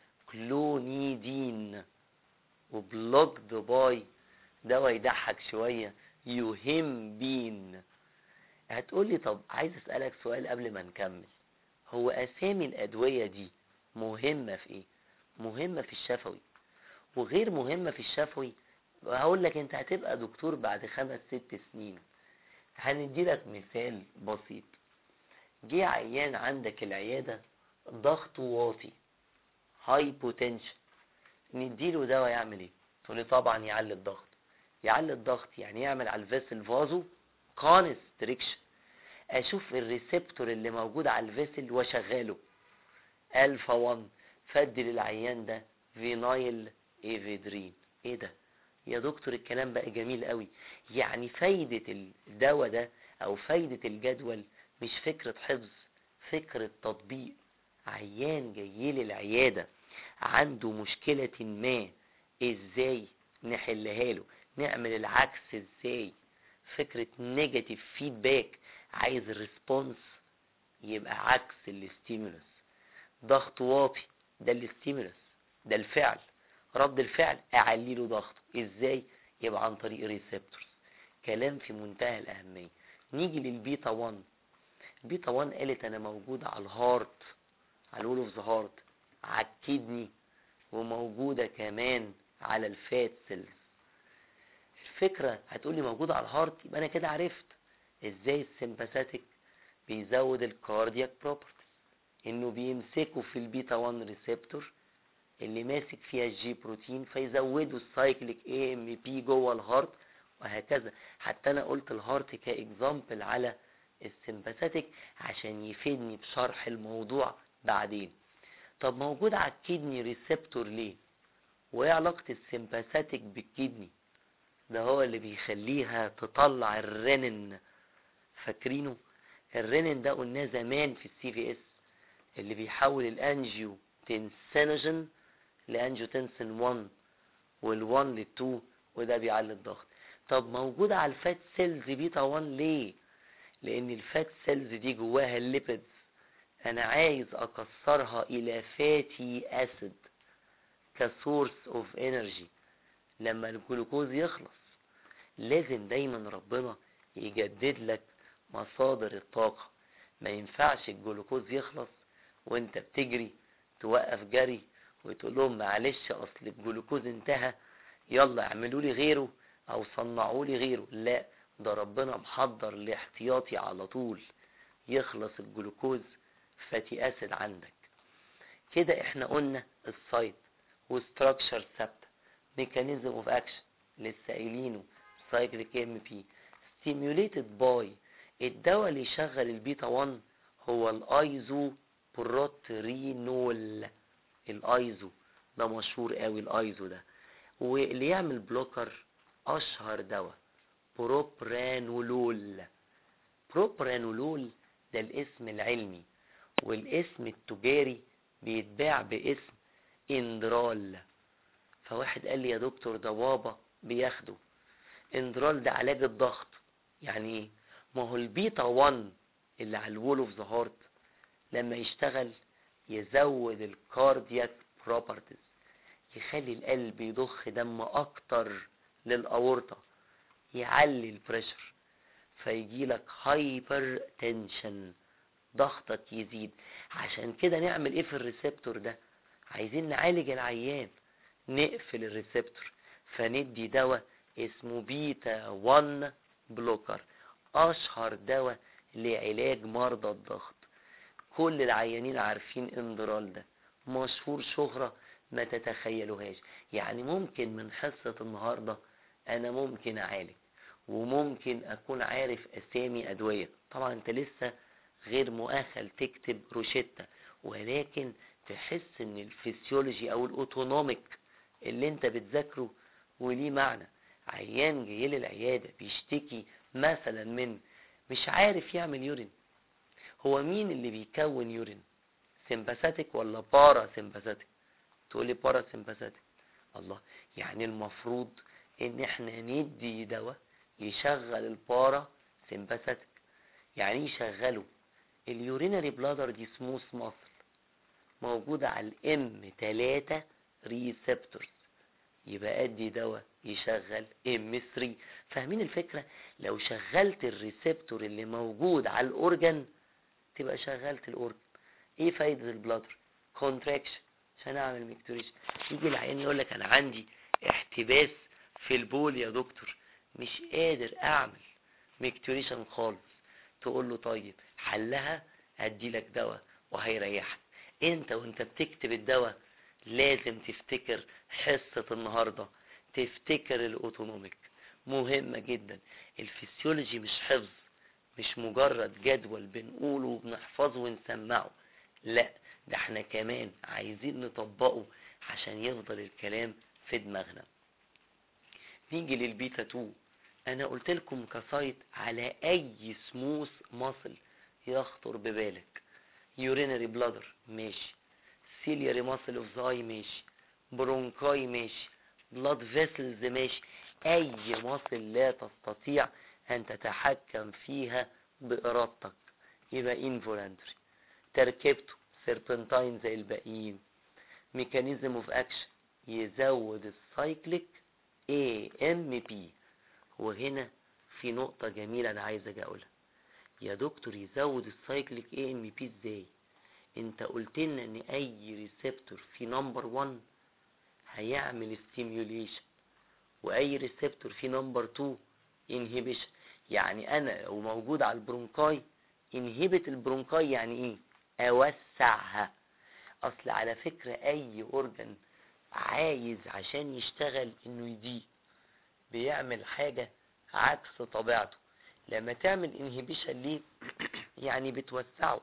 كلونيدين. وبلوكد باي، دواء يضحك شوية، يوهمبين. هتقولي طب عايز اسألك سؤال قبل ما نكمل، هو اسامي الادوية دي مهمة في ايه؟ مهمة في الشفوي وغير مهمة في الشفوي. هقول لك انت هتبقى دكتور بعد خمس ست سنين. هنديلك مثال بسيط. جه عيان عندك العيادة ضغطه واطي، هايبوتنشن، نديله دواء يعمل ايه؟ تقولي طبعا يعلي الضغط. يعلي الضغط يعني يعمل على الفيسل فازو كونستريكشن. اشوف الريسبتور اللي موجود على الفيسل واشغله الفا واحد، فدي للعيان ده فينايل ايفيدرين. ايه ده يا دكتور؟ الكلام بقى جميل قوي. يعني فايدة الدواء ده او فايدة الجدول مش فكرة حفظ، فكرة تطبيق. عيان جاي لي العيادة عنده مشكلة ما، ازاي نحلها له؟ نعمل العكس ازاي؟ فكرة نيجاتيف فيدباك، عايز الريسبونس يبقى عكس الاستيمولس. ضغط واطي، ده الاستيمولس، ده الفعل. رد الفعل اعلي له ضغطه، ازاي؟ يبقى عن طريق ريسبتورز. كلام في منتهى الاهميه. نيجي للبيتا واحد. البيتا واحد قالت انا موجوده على الهارت، على الول اوف ذا هارت، على الكدني، وموجوده كمان على الفات سيلز. الفكره هتقولي موجوده على الهارت، يبقى انا كده عرفت ازاي السمباثيك بيزود الكاردياك بروبرتيز، انه بيمسكوا في البيتا واحد ريسبتور اللي ماسك فيها الجي بروتين فيزودوا السايكليك اي ام بي جوه الهارت، وهكذا. حتى انا قلت الهارت كاكزامبل على السمباثيك عشان يفيدني بشرح الموضوع بعدين. طب موجود على الكدني ريسبتور ليه؟ وايه علاقه السمباثيك بالكدني؟ ده هو اللي بيخليها تطلع الرينين. فاكرينه؟ الرينين ده قلناه زمان في السي في اس، اللي بيحول الانجيو تنسينوجين لانجيوتنسين واحد وال1 لل2، وده بيعلي الضغط. طب موجود على الفات سيلز بيتا واحد ليه؟ لان الفات سيلز دي جواها الليبيدز، انا عايز اكسرها الى فاتي اسيد كسورس اوف انرجي لما الجلوكوز يخلص. لازم دايما ربنا يجدد لك مصادر الطاقة. ما ينفعش الجلوكوز يخلص وانت بتجري توقف جري وتقول لهم معلش اصل الجلوكوز انتهى يلا اعملوا لي غيره او صنعوا لي غيره. لا، ده ربنا محضر لاحتياطي على طول يخلص الجلوكوز فاتي اسيد عندك. كده احنا قلنا السايت وستراكشر ثابته، ميكانيزم اوف اكشن لسه قايلينه، سايكليك ام بي ستيميوليتد باي. الدواء اللي يشغل البيتا واحد هو الايزو بروترينول. الايزو ده مشهور قوي، الايزو ده. واللي يعمل بلوكر اشهر دواء بروبرانولول. بروبرانولول ده الاسم العلمي، والاسم التجاري بيتباع باسم اندرال. فواحد قال لي يا دكتور ده بابا بياخده. اندرال ده علاج الضغط. يعني ايه؟ ما هو البيتا واحد اللي على الول اوف ذا هارت لما يشتغل يزود الكاردياك بروبرتيز، يخلي القلب يضخ دم اكتر للاورطه، يعلي البريشر، فيجي لك هايبر تنشن، ضغطك يزيد. عشان كده نعمل ايه في الريسبتور ده؟ عايزين نعالج العيان، نقفل الريسبتور، فندي دواء اسمه بيتا واحد بلوكر، اشهر دواء لعلاج مرضى الضغط. كل العيانين عارفين اندرال ده، مشهور شهرة ما تتخيلوهاش. يعني ممكن من حصة النهاردة انا ممكن اعالج وممكن اكون عارف اسامي ادوية. طبعا انت لسه غير مؤهل تكتب روشتة، ولكن تحس ان الفسيولوجي او الاوتونوميك اللي انت بتذاكره وليه معنى. عيان جاي لي العيادة بيشتكي مثلا من مش عارف يعمل يورين. هو مين اللي بيكون يورين؟ سمباثيك ولا بارا سمباثيك؟ تقولي بارا سمباثيك. الله، يعني المفروض ان احنا ندي دواء يشغل البارا سمباثيك. يعني يشغله اليورينري بلادر دي سموث ماسل موجودة على الام ثلاثة ريسبتورز، يبقى ادي دواء يشغل ام ثلاثة. فاهمين الفكرة؟ لو شغلت الريسبتور اللي موجود على الاورجن تبقى شغلت الاورجن. ايه فايدة البلادر؟ كونتراكشن عشان اعمل ميكتوريشن. يجي العيان يقول لك انا عندي احتباس في البول يا دكتور، مش قادر اعمل ميكتوريشن خالص. تقول له طيب حلها ادي لك دواء وهيريحك. انت وانت بتكتب الدواء لازم تفتكر حصة النهاردة، تفتكر الاوتونوميك، مهمة جدا. الفسيولوجي مش حفظ، مش مجرد جدول بنقوله وبنحفظه ونسمعه، لا ده احنا كمان عايزين نطبقه عشان يفضل الكلام في دماغنا. نيجي للبيتا اتنين. انا قلت لكم كسايت على اي سموث ماسل يخطر ببالك. يورينري بلادر ماشي، اكسيلياري ماسل اوف ذا اي ماشي، برونكاي ماشي، بلاد فيسلز ماشي، اي ماسل لا تستطيع ان تتحكم فيها بارادتك يبقى انفولانتري. تركيبته سيربنتاين زي الباقيين. ميكانيزم اوف اكشن يزود السايكليك اي ام بي. وهنا في نقطة جميلة انا عايز اجي اقولها. يا دكتور يزود السايكليك اي ام بي ازاي؟ انت قلت لنا ان اي ريسبتور في نمبر واحد هيعمل ستيميوليشن، واي ريسبتور في نمبر اتنين انهيبيشن. يعني انا لو موجود على البرونكاي انهبت البرونكاي يعني ايه؟ اوسعها. اصل على فكرة اي اورجن عايز عشان يشتغل انه يضيق، بيعمل حاجة عكس طبيعته. لما تعمل انهيبيشن ليه يعني بتوسعه.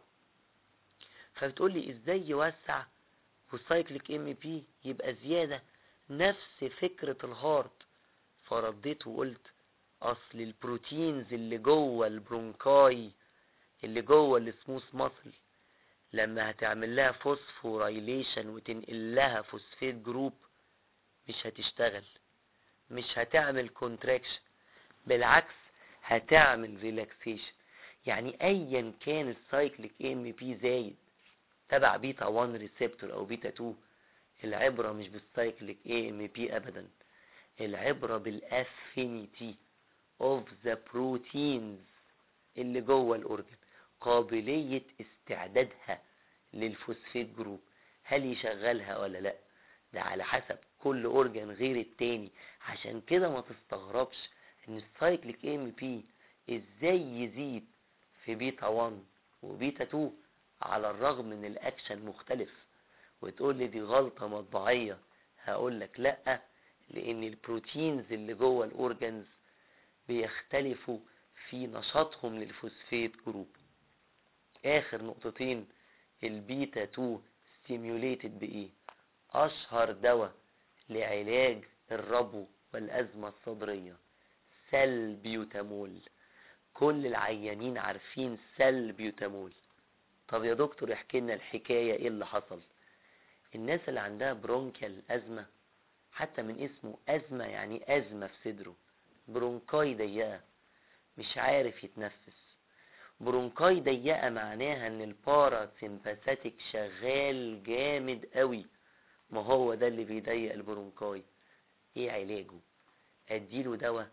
فبتقول لي ازاي يوسع والسايكليك ام بي يبقى زيادة؟ نفس فكرة الهارت. فرديت وقلت اصل البروتينز اللي جوه البرونكاي اللي جوه السموث ماسل لما هتعمل لها فوسفوريليشن وتنقل لها فوسفيت جروب مش هتشتغل، مش هتعمل كونتراكشن، بالعكس هتعمل ريلاكسيشن. يعني ايا كان السايكليك ام بي زايد تبع بيتا واحد ريسبتور او بيتا اتنين، العبرة مش بالسايكليك ام بي ابدا، العبرة بالافينيتي اوف ذا بروتينز اللي جوه الاورجن، قابلية استعدادها للفوسفيت جروب. هل يشغلها ولا لا؟ ده على حسب كل اورجن غير التاني. عشان كده ما تستغربش ان السايكليك ام بي ازاي يزيد في بيتا واحد وبيتا اتنين على الرغم من الاكشن مختلف. وتقول لي دي غلطة مطبعية. هقول لك لا، لان البروتينز اللي جوه الاورجنز بيختلفوا في نشاطهم للفوسفيت جروب. اخر نقطتين، البيتا اتنين ستيميوليتد بايه؟ اشهر دواء لعلاج الربو والازمة الصدرية سلبيوتامول. كل العيانين عارفين سلبيوتامول. طب يا دكتور احكي لنا الحكاية، ايه اللي حصل؟ الناس اللي عندها برونكيال ازمة، حتى من اسمه ازمة يعني ازمة في صدره، برونكاي ضيقة مش عارف يتنفس. برونكاي ضيقة معناها ان البارا سيمباثيك شغال جامد قوي. ما هو ده اللي بيضيق البرونكاي. ايه علاجه؟ اديله دواء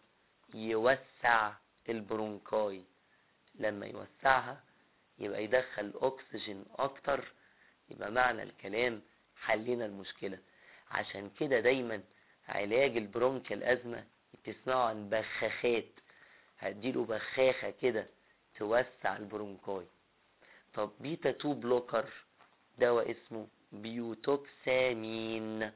يوسع البرونكاي. لما يوسعها يبقى يدخل اكسجين اكتر، يبقى معنى الكلام حلينا المشكلة. عشان كده دايما علاج البرونكيال ازمة تسمعوا عن بخاخات. هديله بخاخة كده توسع البرونكاي. طب بيتا اتنين بلوكر دواء اسمه بيوتوكسامين،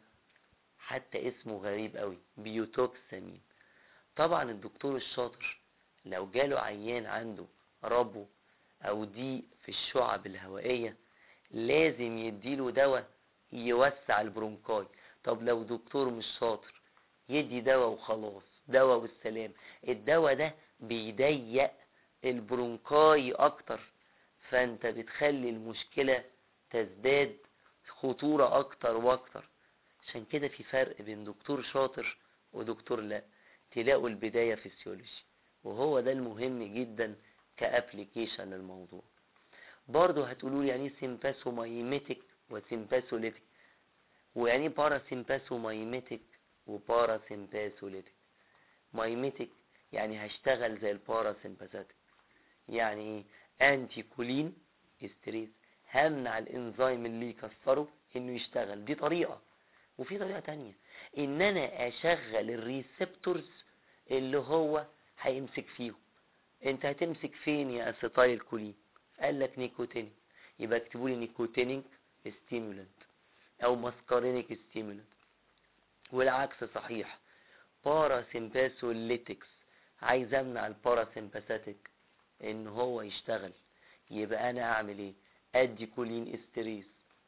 حتى اسمه غريب قوي بيوتوكسامين. طبعا الدكتور الشاطر لو جاله عيان عنده ربو او ضيق في الشعب الهوائية لازم يديله دواء يوسع البرونكاي. طب لو دكتور مش شاطر يدي دواء وخلاص، دواء والسلام. الدواء ده بيضيق البرونكاي اكتر، فانت بتخلي المشكلة تزداد خطورة اكتر واكتر. عشان كده في فرق بين دكتور شاطر ودكتور لا. تلاقوا البداية فيسيولوجي، وهو ده المهم جدا كابليكيشن للموضوع. برضو هتقولوا لي يعني سيمباثومايميتك وسيمباثوليتك، ويعني باراسيمباثومايميتك وباراسيمباثوليتك. مايميتك يعني هشتغل زي الباراسيمباثيك، يعني ايه؟ انتي كولين استريس، همنع الانزيم اللي يكسره انه يشتغل. دي طريقة. وفي طريقة تانية ان انا اشغل الريسبتورز اللي هو هيمسك فيهم. انت هتمسك فين يا اسيتايل كولين؟ قال لك نيكوتينيك، يبقى اكتبوا لي نيكوتينيك ستيمولانت او ماسكارينيك ستيمولانت. والعكس صحيح، باراسيمباثوليتكس عايز امنع الباراسيمباثيك ان هو يشتغل. يبقى انا اعمل ايه؟ ادي كولين استريس،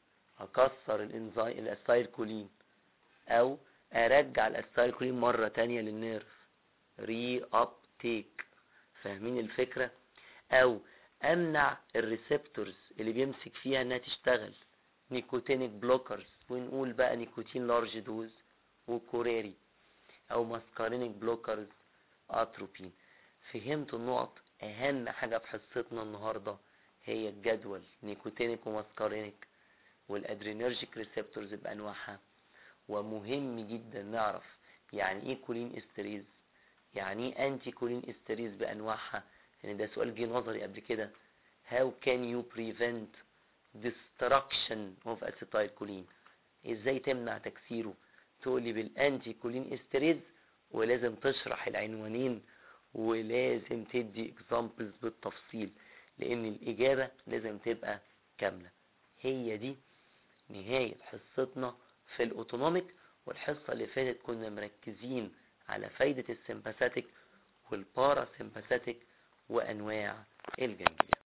اكسر الانزيم الاسايل كولين، او ارجع الاسايل كولين مرة تانية للنيرف ري ابتيك. فاهمين الفكرة؟ او امنع الريسبتورز اللي بيمسك فيها انها تشتغل نيكوتينيك بلوكرز، ونقول بقى نيكوتين لارج دوز وكوراري، او ماسكارينيك بلوكرز اتروبين. فهمتوا النقط؟ اهم حاجة في حصتنا النهاردة هي الجدول، نيكوتينيك وماسكارينيك والادرينرجيك ريسبتورز بانواعها. ومهم جدا نعرف يعني ايه كولين استريز، يعني ايه انتي كولين استريز بانواعها، لان ده سؤال جه نظري قبل كده. how can you prevent destruction of acetylcholine، ازاي تمنع تكسيره؟ تقولي بالانتي كولين استريز، ولازم تشرح العنوانين ولازم تدي examples بالتفصيل، لان الاجابة لازم تبقى كاملة. هي دي نهاية حصتنا في الاوتونوميك. والحصة اللي فاتت كنا مركزين على فايدة السمباثيك والباراسمباثيك وانواع الجنجليا.